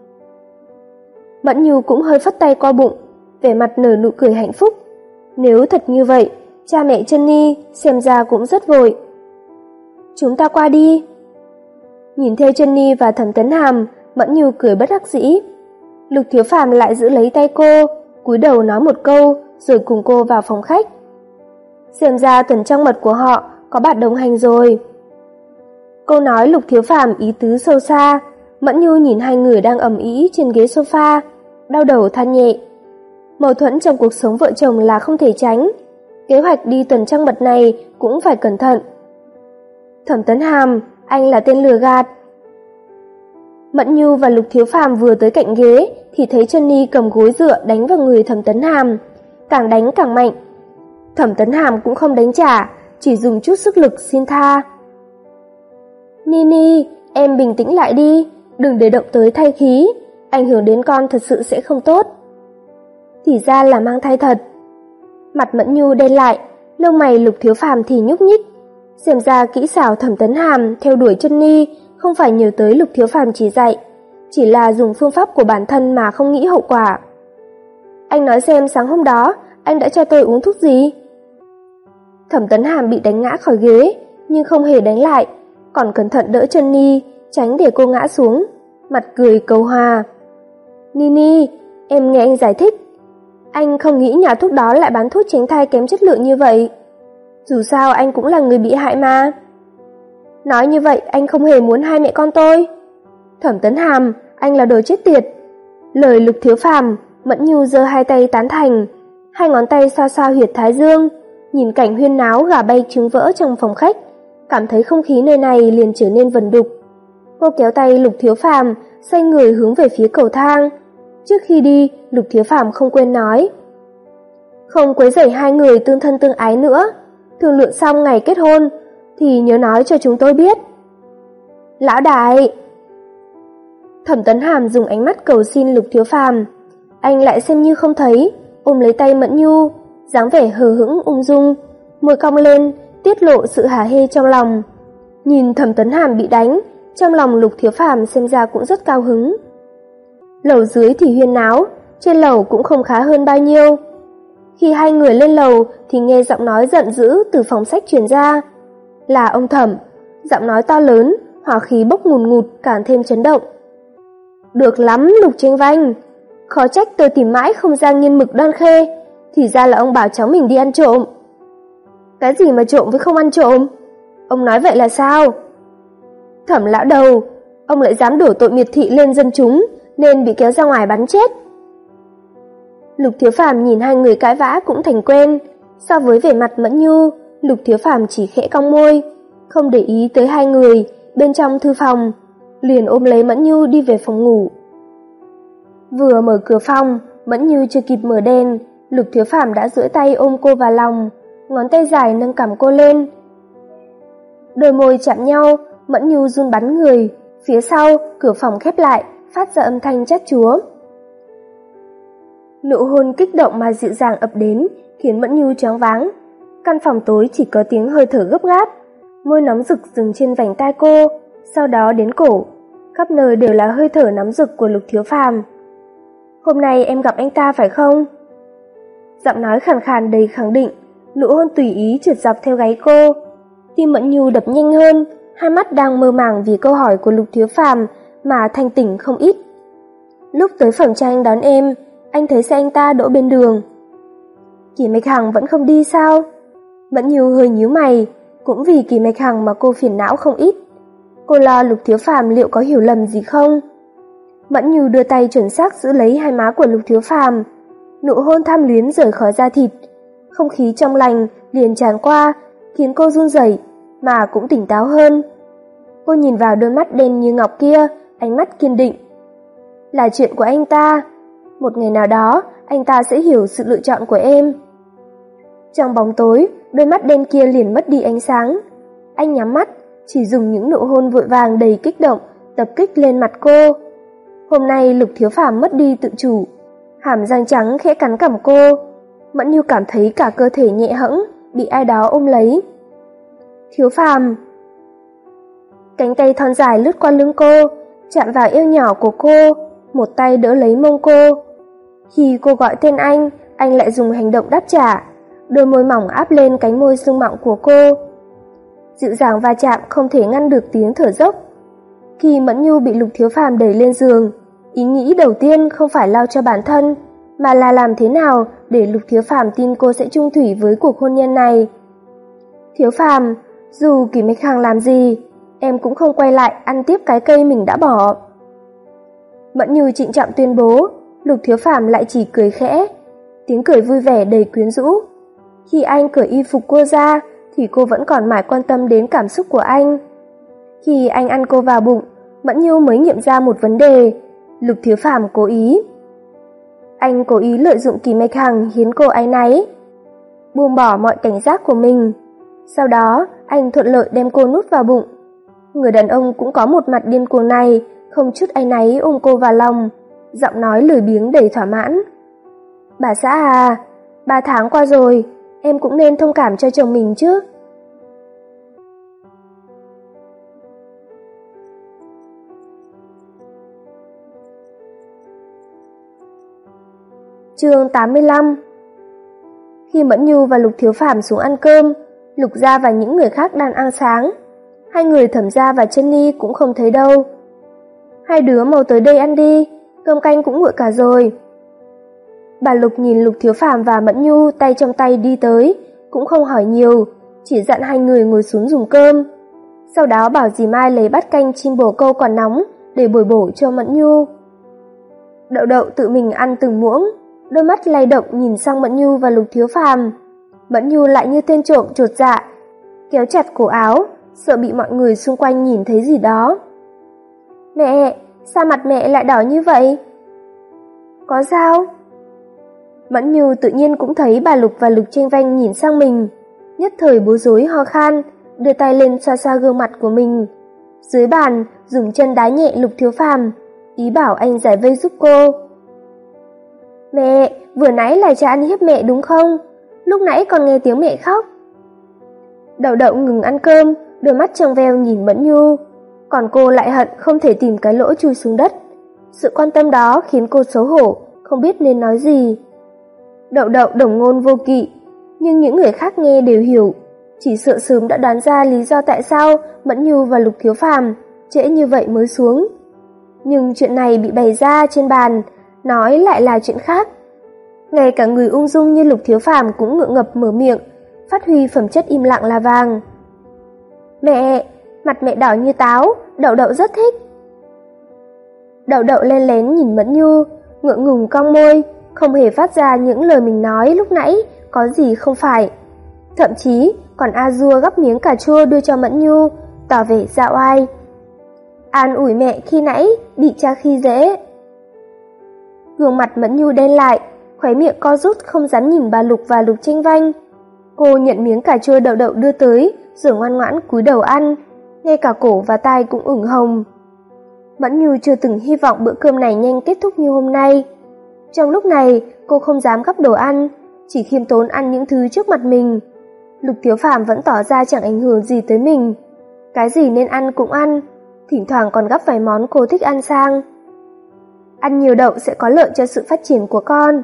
Mẫn Nhu cũng hơi phất tay qua bụng, vẻ mặt nở nụ cười hạnh phúc. Nếu thật như vậy, cha mẹ Jenny xem ra cũng rất vội. Chúng ta qua đi. Nhìn theo Jenny và Thẩm Tấn Hàm, Mẫn Nhu cười bất đắc dĩ. Lục Thiếu Phàm lại giữ lấy tay cô, cúi đầu nói một câu, rồi cùng cô vào phòng khách. Xem ra tuần trăng mật của họ có bạn đồng hành rồi. Câu nói Lục Thiếu Phàm ý tứ sâu xa. Mẫn Nhu nhìn hai người đang ầm ĩ trên ghế sofa, đau đầu than nhẹ. Mâu thuẫn trong cuộc sống vợ chồng là không thể tránh. Kế hoạch đi tuần trăng mật này cũng phải cẩn thận. Thẩm Tấn Hàm, anh là tên lừa gạt. Mẫn Nhu và Lục Thiếu Phàm vừa tới cạnh ghế thì thấy Jenny cầm gối dựa đánh vào người Thẩm Tấn Hàm, càng đánh càng mạnh. Thẩm Tấn Hàm cũng không đánh trả, chỉ dùng chút sức lực xin tha. Nini, em bình tĩnh lại đi, đừng để động tới thai khí, ảnh hưởng đến con thật sự sẽ không tốt. Thì ra là mang thai thật. Mặt Mẫn Nhu đen lại, lông mày Lục Thiếu Phàm thì nhúc nhích. Xem ra kỹ xảo Thẩm Tấn Hàm theo đuổi Jenny không phải nhờ tới Lục Thiếu Phàm chỉ dạy, chỉ là dùng phương pháp của bản thân mà không nghĩ hậu quả. Anh nói xem sáng hôm đó anh đã cho tôi uống thuốc gì? Thẩm Tấn Hàm bị đánh ngã khỏi ghế, nhưng không hề đánh lại, còn cẩn thận đỡ Jenny, tránh để cô ngã xuống, mặt cười cầu hòa. Nini, em nghe anh giải thích. Anh không nghĩ nhà thuốc đó lại bán thuốc tránh thai kém chất lượng như vậy. Dù sao anh cũng là người bị hại mà. Nói như vậy anh không hề muốn hai mẹ con tôi. Thẩm Tấn Hàm, anh là đồ chết tiệt. Lời Lục Thiếu Phàm, Mẫn Nhu giơ hai tay tán thành. Hai ngón tay xoa xoa huyệt thái dương, nhìn cảnh huyên náo gà bay trứng vỡ trong phòng khách, cảm thấy không khí nơi này liền trở nên vần đục. Cô kéo tay Lục Thiếu Phàm, xoay người hướng về phía cầu thang. Trước khi đi, Lục Thiếu Phàm không quên nói: "Không quấy rầy hai người tương thân tương ái nữa, thương lượng xong ngày kết hôn thì nhớ nói cho chúng tôi biết." "Lão đại!" Thẩm Tấn Hàm dùng ánh mắt cầu xin Lục Thiếu Phàm, anh lại xem như không thấy, ôm lấy tay Mẫn Nhu, dáng vẻ hờ hững ung dung, môi cong lên, tiết lộ sự hả hê trong lòng. Nhìn Thẩm Tấn Hàm bị đánh, trong lòng Lục Thiếu Phàm xem ra cũng rất cao hứng. Lầu dưới thì huyên náo, trên lầu cũng không khá hơn bao nhiêu. Khi hai người lên lầu thì nghe giọng nói giận dữ từ phòng sách truyền ra. Là ông Thẩm, giọng nói to lớn, hỏa khí bốc ngùn ngụt càng thêm chấn động. "Được lắm Lục Tranh Vanh, khó trách tôi tìm mãi không ra nghiên mực Đoan Khê, thì ra là ông bảo cháu mình đi ăn trộm." "Cái gì mà trộm với không ăn trộm? Ông nói vậy là sao?" "Thẩm lão đầu, ông lại dám đổ tội miệt thị lên dân chúng nên bị kéo ra ngoài bắn chết." Lục Thiếu Phàm nhìn hai người cãi vã cũng thành quen, so với vẻ mặt Mẫn Nhu, Lục Thiếu Phàm chỉ khẽ cong môi, không để ý tới hai người bên trong thư phòng, liền ôm lấy Mẫn Nhu đi về phòng ngủ. Vừa mở cửa phòng, Mẫn Nhu chưa kịp mở đèn, Lục Thiếu Phàm đã duỗi tay ôm cô vào lòng, ngón tay dài nâng cằm cô lên. Đôi môi chạm nhau, Mẫn Nhu run bắn người, phía sau cửa phòng khép lại, phát ra âm thanh chát chúa. Nụ hôn kích động mà dịu dàng ập đến, khiến Mẫn Nhu choáng váng. Căn phòng tối chỉ có tiếng hơi thở gấp gáp, môi nóng rực dừng trên vành tai cô, sau đó đến cổ, khắp nơi đều là hơi thở nóng rực của Lục Thiếu Phàm. "Hôm nay em gặp anh ta phải không?" Giọng nói khàn khàn đầy khẳng định, nụ hôn tùy ý trượt dọc theo gáy cô. Tim Mẫn Nhu đập nhanh hơn, hai mắt đang mơ màng vì câu hỏi của Lục Thiếu Phàm mà thanh tỉnh không ít. "Lúc tới Phẩm Tranh đón em, anh thấy xe anh ta đỗ bên đường." "Kỷ Mạch Hằng vẫn không đi sao?" Mẫn Nhu hơi nhíu mày, cũng vì Kỷ Mạch Hằng mà cô phiền não không ít. Cô lo Lục Thiếu Phàm liệu có hiểu lầm gì không. Mẫn Nhu đưa tay chuẩn xác giữ lấy hai má của Lục Thiếu Phàm, nụ hôn tham luyến rời khỏi da thịt, không khí trong lành liền tràn qua, khiến cô run rẩy mà cũng tỉnh táo hơn. Cô nhìn vào đôi mắt đen như ngọc kia, ánh mắt kiên định. "Là chuyện của anh ta, một ngày nào đó anh ta sẽ hiểu sự lựa chọn của em." Trong bóng tối, đôi mắt đen kia liền mất đi ánh sáng. Anh nhắm mắt, chỉ dùng những nụ hôn vội vàng đầy kích động tập kích lên mặt cô. Hôm nay Lục Thiếu Phàm mất đi tự chủ, hàm răng trắng khẽ cắn cằm cô. Mẫn Nhu cảm thấy cả cơ thể nhẹ hẫng, bị ai đó ôm lấy. "Thiếu Phàm." Cánh tay thon dài lướt qua lưng cô, chạm vào eo nhỏ của cô, một tay đỡ lấy mông cô. Khi cô gọi tên anh, anh lại dùng hành động đáp trả, đôi môi mỏng áp lên cánh môi sưng mọng của cô. Dịu dàng va chạm không thể ngăn được tiếng thở dốc. Khi Mẫn Nhu bị Lục Thiếu Phàm đẩy lên giường, ý nghĩ đầu tiên không phải lo cho bản thân, mà là làm thế nào để Lục Thiếu Phàm tin cô sẽ chung thủy với cuộc hôn nhân này. "Thiếu Phàm, dù Kỷ Mạch Hằng làm gì, em cũng không quay lại ăn tiếp cái cây mình đã bỏ." Mẫn Nhu trịnh trọng tuyên bố. Lục Thiếu Phàm lại chỉ cười khẽ, tiếng cười vui vẻ đầy quyến rũ. Khi anh cởi y phục cô ra thì cô vẫn còn mãi quan tâm đến cảm xúc của anh. Khi anh ăn cô vào bụng, Mẫn Nhu mới nghiệm ra một vấn đề. Lục Thiếu Phàm cố ý. Anh cố ý lợi dụng Kỷ Mạch Hằng khiến cô áy náy, buông bỏ mọi cảnh giác của mình. Sau đó, anh thuận lợi đem cô nuốt vào bụng. Người đàn ông cũng có một mặt điên cuồng này, không chút áy náy ôm cô vào lòng, giọng nói lười biếng đầy thỏa mãn. "Bà xã à, ba tháng qua rồi, em cũng nên thông cảm cho chồng mình chứ." Chương tám mươi lăm. Khi Mẫn Nhu và Lục Thiếu Phàm xuống ăn cơm, Lục Gia và những người khác đang ăn sáng. Hai người Thẩm Gia và Jenny cũng không thấy đâu. "Hai đứa mau tới đây ăn đi, cơm canh cũng nguội cả rồi." Bà Lục nhìn Lục Thiếu Phàm và Mẫn Nhu tay trong tay đi tới, cũng không hỏi nhiều, chỉ dặn hai người ngồi xuống dùng cơm. Sau đó bảo dì Mai lấy bát canh chim bồ câu còn nóng để bồi bổ cho Mẫn Nhu. Đậu Đậu tự mình ăn từng muỗng, đôi mắt lay động nhìn sang Mẫn Nhu và Lục Thiếu Phàm. Mẫn Nhu lại như tên trộm chột dạ, kéo chặt cổ áo, sợ bị mọi người xung quanh nhìn thấy gì đó. Mẹ, sao mặt mẹ lại đỏ như vậy? Có sao? Mẫn Nhu tự nhiên cũng thấy bà Lục và Lục Tranh Vanh nhìn sang mình, nhất thời bối rối ho khan, đưa tay lên xoa xoa gương mặt của mình. Dưới bàn, dùng chân đá nhẹ Lục Thiếu Phàm, ý bảo anh giải vây giúp cô. Mẹ, vừa nãy là cha ăn hiếp mẹ đúng không? Lúc nãy còn nghe tiếng mẹ khóc. Đậu Đậu ngừng ăn cơm, đôi mắt trong veo nhìn Mẫn Nhu, còn cô lại hận không thể tìm cái lỗ chui xuống đất. Sự quan tâm đó khiến cô xấu hổ, không biết nên nói gì. Đậu Đậu đồng ngôn vô kỵ, nhưng những người khác nghe đều hiểu, chỉ sợ sớm đã đoán ra lý do tại sao Mẫn Nhu và Lục Thiếu Phàm trễ như vậy mới xuống. Nhưng chuyện này bị bày ra trên bàn, nói lại là chuyện khác. Ngay cả người ung dung như Lục Thiếu Phàm cũng ngượng ngập mở miệng, phát huy phẩm chất im lặng là vàng. Mẹ, mặt mẹ đỏ như táo, Đậu Đậu rất thích. Đậu Đậu len lén nhìn Mẫn Nhu, ngượng ngùng cong môi, không hề phát ra những lời mình nói lúc nãy có gì không phải. Thậm chí còn a dua gắp miếng cà chua đưa cho Mẫn Nhu, tỏ vẻ dạo ai. An ủi mẹ khi nãy bị cha khi dễ. Gương mặt Mẫn Nhu đen lại, khóe miệng co rút không dám nhìn bà Lục và Lục Tranh Vanh. Cô nhận miếng cà chua Đậu Đậu đưa tới, rồi ngoan ngoãn cúi đầu ăn, ngay cả cổ và tai cũng ửng hồng. Mẫn Nhu chưa từng hy vọng bữa cơm này nhanh kết thúc như hôm nay. Trong lúc này, cô không dám gắp đồ ăn, chỉ khiêm tốn ăn những thứ trước mặt mình. Lục Thiếu Phàm vẫn tỏ ra chẳng ảnh hưởng gì tới mình. Cái gì nên ăn cũng ăn, thỉnh thoảng còn gắp vài món cô thích ăn sang. Ăn nhiều đậu sẽ có lợi cho sự phát triển của con.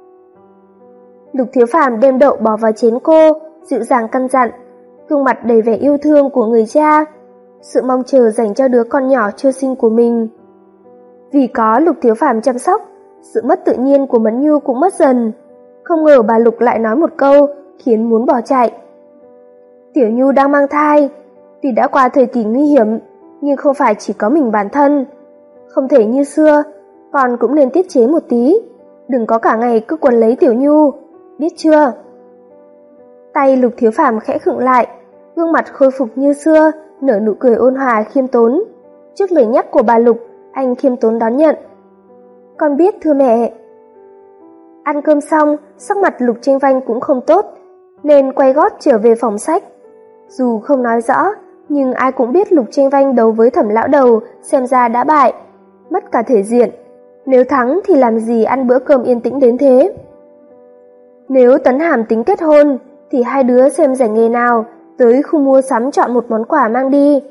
Lục Thiếu Phàm đem đậu bỏ vào chén cô, dịu dàng căn dặn, gương mặt đầy vẻ yêu thương của người cha, sự mong chờ dành cho đứa con nhỏ chưa sinh của mình. Vì có Lục Thiếu Phàm chăm sóc, sự mất tự nhiên của Mẫn Nhu cũng mất dần. Không ngờ bà Lục lại nói một câu khiến muốn bỏ chạy. Tiểu Nhu đang mang thai, tuy đã qua thời kỳ nguy hiểm, nhưng không phải chỉ có mình bản thân. Không thể như xưa, con cũng nên tiết chế một tí, đừng có cả ngày cứ quấn lấy Tiểu Nhu, biết chưa? Tay Lục Thiếu Phàm khẽ khựng lại, gương mặt khôi phục như xưa, nở nụ cười ôn hòa khiêm tốn. Trước lời nhắc của bà Lục, anh khiêm tốn đón nhận. Con biết thưa mẹ. Ăn cơm xong, sắc mặt Lục Tranh Vanh cũng không tốt, nên quay gót trở về phòng sách. Dù không nói rõ, nhưng ai cũng biết Lục Tranh Vanh đấu với Thẩm lão đầu xem ra đã bại, mất cả thể diện. Nếu thắng thì làm gì ăn bữa cơm yên tĩnh đến thế. Nếu Tấn Hàm tính kết hôn, thì hai đứa xem rảnh nghề nào tới khu mua sắm chọn một món quà mang đi.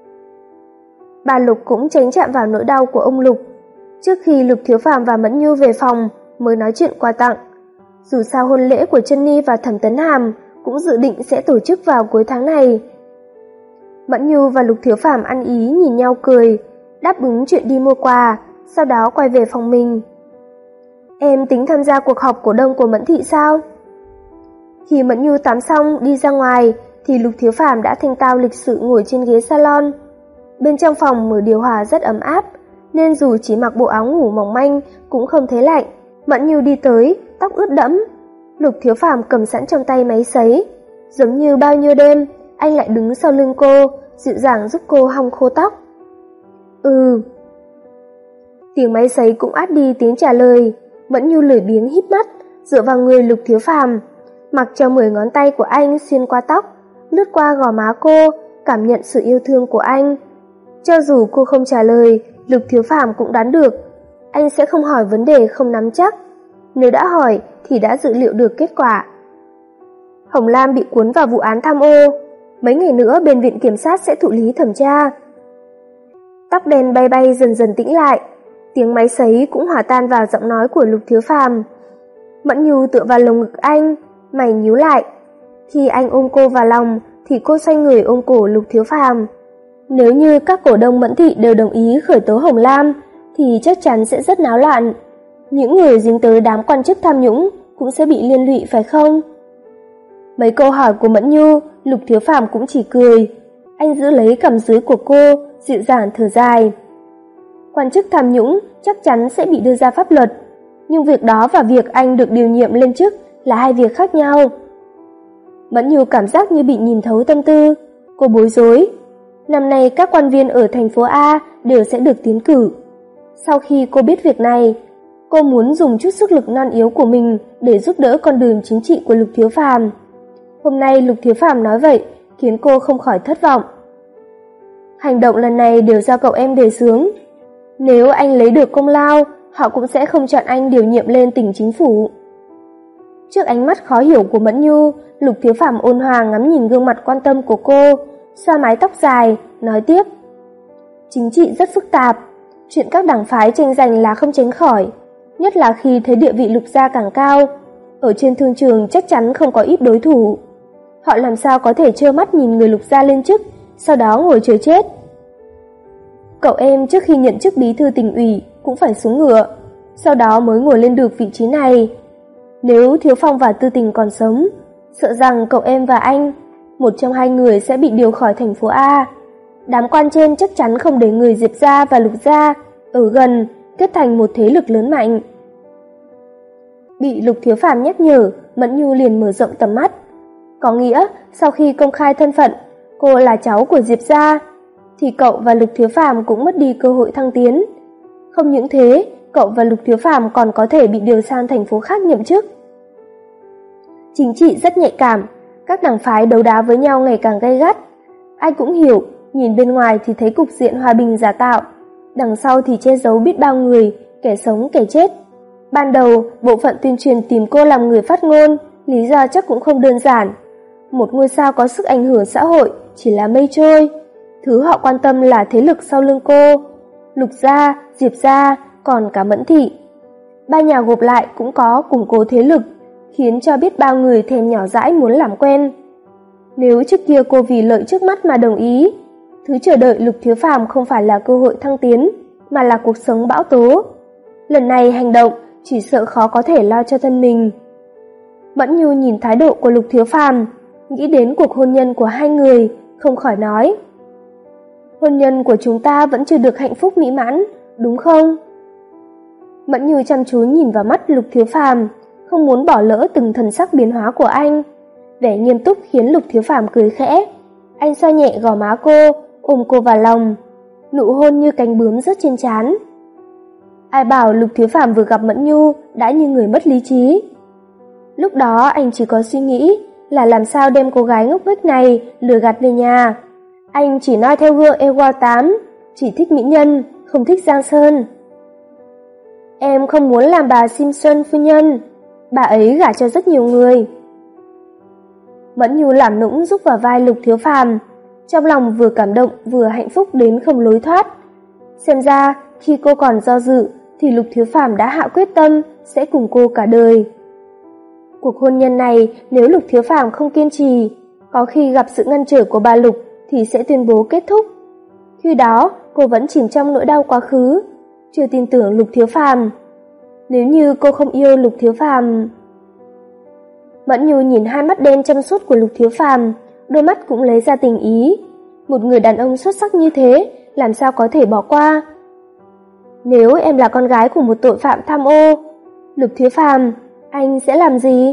Bà Lục cũng tránh chạm vào nỗi đau của ông Lục. Trước khi Lục Thiếu Phàm và Mẫn Nhu về phòng mới nói chuyện quà tặng. Dù sao hôn lễ của Trân Ni và Thẩm Tấn Hàm cũng dự định sẽ tổ chức vào cuối tháng này. Mẫn Nhu và Lục Thiếu Phàm ăn ý nhìn nhau cười, đáp ứng chuyện đi mua quà, sau đó quay về phòng mình. Em tính tham gia cuộc họp cổ đông của Mẫn Thị sao? Khi Mẫn Nhu tắm xong đi ra ngoài thì Lục Thiếu Phàm đã thanh tao lịch sự ngồi trên ghế salon. Bên trong phòng mở điều hòa rất ấm áp, nên dù chỉ mặc bộ áo ngủ mỏng manh cũng không thấy lạnh. Mẫn Nhu đi tới, tóc ướt đẫm. Lục Thiếu Phàm cầm sẵn trong tay máy sấy. Giống như bao nhiêu đêm, anh lại đứng sau lưng cô, dịu dàng giúp cô hong khô tóc. Ừ. Tiếng máy sấy cũng át đi tiếng trả lời. Mẫn Nhu lười biếng híp mắt, dựa vào người Lục Thiếu Phàm, mặc cho mười ngón tay của anh xuyên qua tóc, lướt qua gò má cô, cảm nhận sự yêu thương của anh. Cho dù cô không trả lời, Lục Thiếu Phàm cũng đoán được, anh sẽ không hỏi vấn đề không nắm chắc. Nếu đã hỏi thì đã dự liệu được kết quả. Hồng Lam bị cuốn vào vụ án tham ô, mấy ngày nữa bên viện kiểm sát sẽ thụ lý thẩm tra. Tóc đen bay bay dần dần tĩnh lại, tiếng máy sấy cũng hòa tan vào giọng nói của Lục Thiếu Phàm. Mẫn Nhu tựa vào lồng ngực anh, mày nhíu lại. Khi anh ôm cô vào lòng thì cô xoay người ôm cổ Lục Thiếu Phàm. Nếu như các cổ đông Mẫn Thị đều đồng ý khởi tố Hồng Lam thì chắc chắn sẽ rất náo loạn. Những người dính tới đám quan chức tham nhũng cũng sẽ bị liên lụy phải không? Mấy câu hỏi của Mẫn Nhu, Lục Thiếu Phàm cũng chỉ cười. Anh giữ lấy cằm dưới của cô, dịu dàng thở dài. Quan chức tham nhũng chắc chắn sẽ bị đưa ra pháp luật. nhưng việc đó và việc anh được điều nhiệm lên chức là hai việc khác nhau. Mẫn Nhu cảm giác như bị nhìn thấu tâm tư, cô bối rối. Năm nay các quan viên ở thành phố A đều sẽ được tiến cử. Sau khi cô biết việc này, cô muốn dùng chút sức lực non yếu của mình để giúp đỡ con đường chính trị của Lục Thiếu Phàm. Hôm nay Lục Thiếu Phàm nói vậy khiến cô không khỏi thất vọng. Hành động lần này đều do cậu em đề xướng. Nếu anh lấy được công lao, họ cũng sẽ không chọn anh điều nhiệm lên tỉnh chính phủ. Trước ánh mắt khó hiểu của Mẫn Nhu, Lục Thiếu Phàm ôn hòa ngắm nhìn gương mặt quan tâm của cô, xoa mái tóc dài, nói tiếp. Chính trị rất phức tạp, chuyện các đảng phái tranh giành là không tránh khỏi, nhất là khi thấy địa vị Lục gia càng cao. Ở trên thương trường chắc chắn không có ít đối thủ. Họ làm sao có thể trơ mắt nhìn người Lục gia lên chức, sau đó ngồi chờ chết. Cậu em trước khi nhận chức bí thư tỉnh ủy cũng phải xuống ngựa, sau đó mới ngồi lên được vị trí này. Nếu Thiếu Phong và Tư Tình còn sống, sợ rằng cậu em và anh, một trong hai người sẽ bị điều khỏi thành phố A. Đám quan trên chắc chắn không để người Diệp gia và Lục gia ở gần kết thành một thế lực lớn mạnh. Bị Lục Thiếu Phàm nhắc nhở, Mẫn Nhu liền mở rộng tầm mắt. Có nghĩa, sau khi công khai thân phận, cô là cháu của Diệp gia, thì cậu và Lục Thiếu Phàm cũng mất đi cơ hội thăng tiến. Không những thế, cậu và Lục Thiếu Phàm còn có thể bị điều sang thành phố khác nhậm chức. Chính trị rất nhạy cảm, các đảng phái đấu đá với nhau ngày càng gay gắt. Ai cũng hiểu, nhìn bên ngoài thì thấy cục diện hòa bình giả tạo, đằng sau thì che giấu biết bao người, kẻ sống kẻ chết. Ban đầu, bộ phận tuyên truyền tìm cô làm người phát ngôn, lý do chắc cũng không đơn giản. Một ngôi sao có sức ảnh hưởng xã hội chỉ là mây trôi. Thứ họ quan tâm là thế lực sau lưng cô, Lục gia, Diệp gia, còn cả Mẫn thị. Ba nhà gộp lại cũng có củng cố thế lực, khiến cho biết bao người thèm nhỏ dãi muốn làm quen. Nếu trước kia cô vì lợi trước mắt mà đồng ý, thứ chờ đợi Lục Thiếu Phàm không phải là cơ hội thăng tiến, mà là cuộc sống bão tố. Lần này hành động chỉ sợ khó có thể lo cho thân mình. Mẫn Nhu nhìn thái độ của Lục Thiếu Phàm, nghĩ đến cuộc hôn nhân của hai người, không khỏi nói. Hôn nhân của chúng ta vẫn chưa được hạnh phúc mỹ mãn, đúng không? Mẫn Nhu chăm chú nhìn vào mắt Lục Thiếu Phàm, không muốn bỏ lỡ từng thần sắc biến hóa của anh. Vẻ nghiêm túc khiến Lục Thiếu Phàm cười khẽ. Anh xoa nhẹ gò má cô, ôm cô vào lòng. Nụ hôn như cánh bướm rớt trên trán. Ai bảo Lục Thiếu Phàm vừa gặp Mẫn Nhu đã như người mất lý trí. Lúc đó anh chỉ có suy nghĩ là làm sao đem cô gái ngốc nghếch này lừa gạt về nhà. Anh chỉ noi theo gương Ewa tám, chỉ thích mỹ nhân, không thích Giang Sơn. Em không muốn làm bà Simpson phu nhân, bà ấy gả cho rất nhiều người. Mẫn Nhu làm nũng rúc vào vai Lục Thiếu Phàm, trong lòng vừa cảm động vừa hạnh phúc đến không lối thoát. Xem ra khi cô còn do dự thì Lục Thiếu Phàm đã hạ quyết tâm sẽ cùng cô cả đời. Cuộc hôn nhân này nếu Lục Thiếu Phàm không kiên trì, có khi gặp sự ngăn trở của bà Lục thì sẽ tuyên bố kết thúc. Khi đó cô vẫn chìm trong nỗi đau quá khứ, chưa tin tưởng Lục Thiếu Phàm. Nếu như cô không yêu Lục Thiếu Phàm... Mẫn Nhu nhìn hai mắt đen trong suốt của Lục Thiếu Phàm, đôi mắt cũng lấy ra tình ý. Một người đàn ông xuất sắc như thế, làm sao có thể bỏ qua? Nếu em là con gái của một tội phạm tham ô, Lục Thiếu Phàm, anh sẽ làm gì?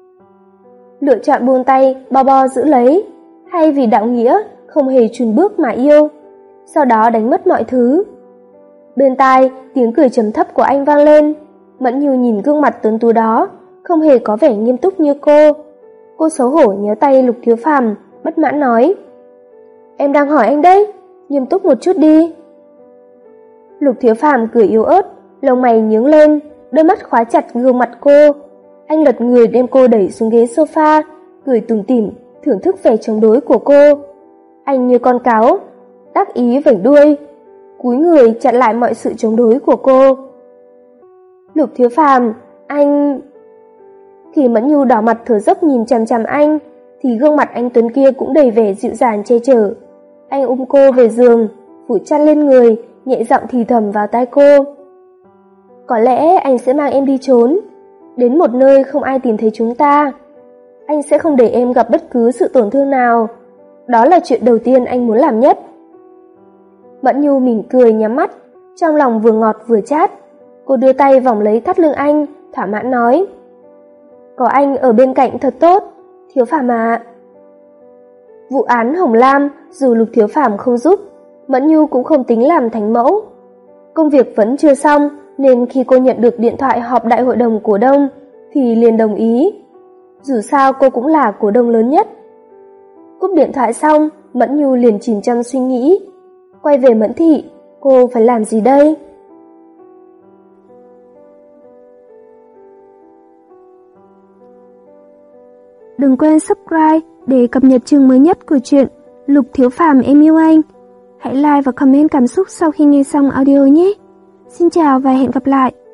Lựa chọn buông tay, bo bo giữ lấy, hay vì đạo nghĩa không hề chùn bước mà yêu, sau đó đánh mất mọi thứ? Bên tai, tiếng cười trầm thấp của anh vang lên. Mẫn Nhu nhìn gương mặt tuấn tú đó, không hề có vẻ nghiêm túc như cô. Cô xấu hổ nhéo tay Lục Thiếu Phàm, bất mãn nói. Em đang hỏi anh đấy, nghiêm túc một chút đi. Lục Thiếu Phàm cười yếu ớt, lông mày nhướng lên, đôi mắt khóa chặt gương mặt cô. Anh lật người đem cô đẩy xuống ghế sofa, cười tủm tỉm, thưởng thức vẻ chống đối của cô. Anh như con cáo, đắc ý vểnh đuôi, cúi người chặn lại mọi sự chống đối của cô. Lục Thiếu Phàm, anh... Khi Mẫn Nhu đỏ mặt thở dốc nhìn chằm chằm anh, thì gương mặt anh tuấn kia cũng đầy vẻ dịu dàng che chở. Anh ôm cô về giường, phủ chăn lên người, nhẹ giọng thì thầm vào tai cô. Có lẽ anh sẽ mang em đi trốn, đến một nơi không ai tìm thấy chúng ta. Anh sẽ không để em gặp bất cứ sự tổn thương nào. Đó là chuyện đầu tiên anh muốn làm nhất. Mẫn Nhu mỉm cười nhắm mắt, trong lòng vừa ngọt vừa chát. Cô đưa tay vòng lấy thắt lưng anh, thỏa mãn nói: "Có anh ở bên cạnh thật tốt, Thiếu Phàm à." Vụ án Hồng Lam, dù Lục Thiếu Phàm không giúp, Mẫn Nhu cũng không tính làm thánh mẫu. Công việc vẫn chưa xong, nên khi cô nhận được điện thoại họp đại hội đồng cổ đông thì liền đồng ý. Dù sao cô cũng là cổ đông lớn nhất. Cúp điện thoại xong, Mẫn Nhu liền chìm trong suy nghĩ. Quay về Mẫn thị, cô phải làm gì đây? Đừng quên subscribe để cập nhật chương mới nhất của truyện Lục Thiếu Phàm Em Yêu Anh. Hãy like và comment cảm xúc sau khi nghe xong audio nhé. Xin chào và hẹn gặp lại.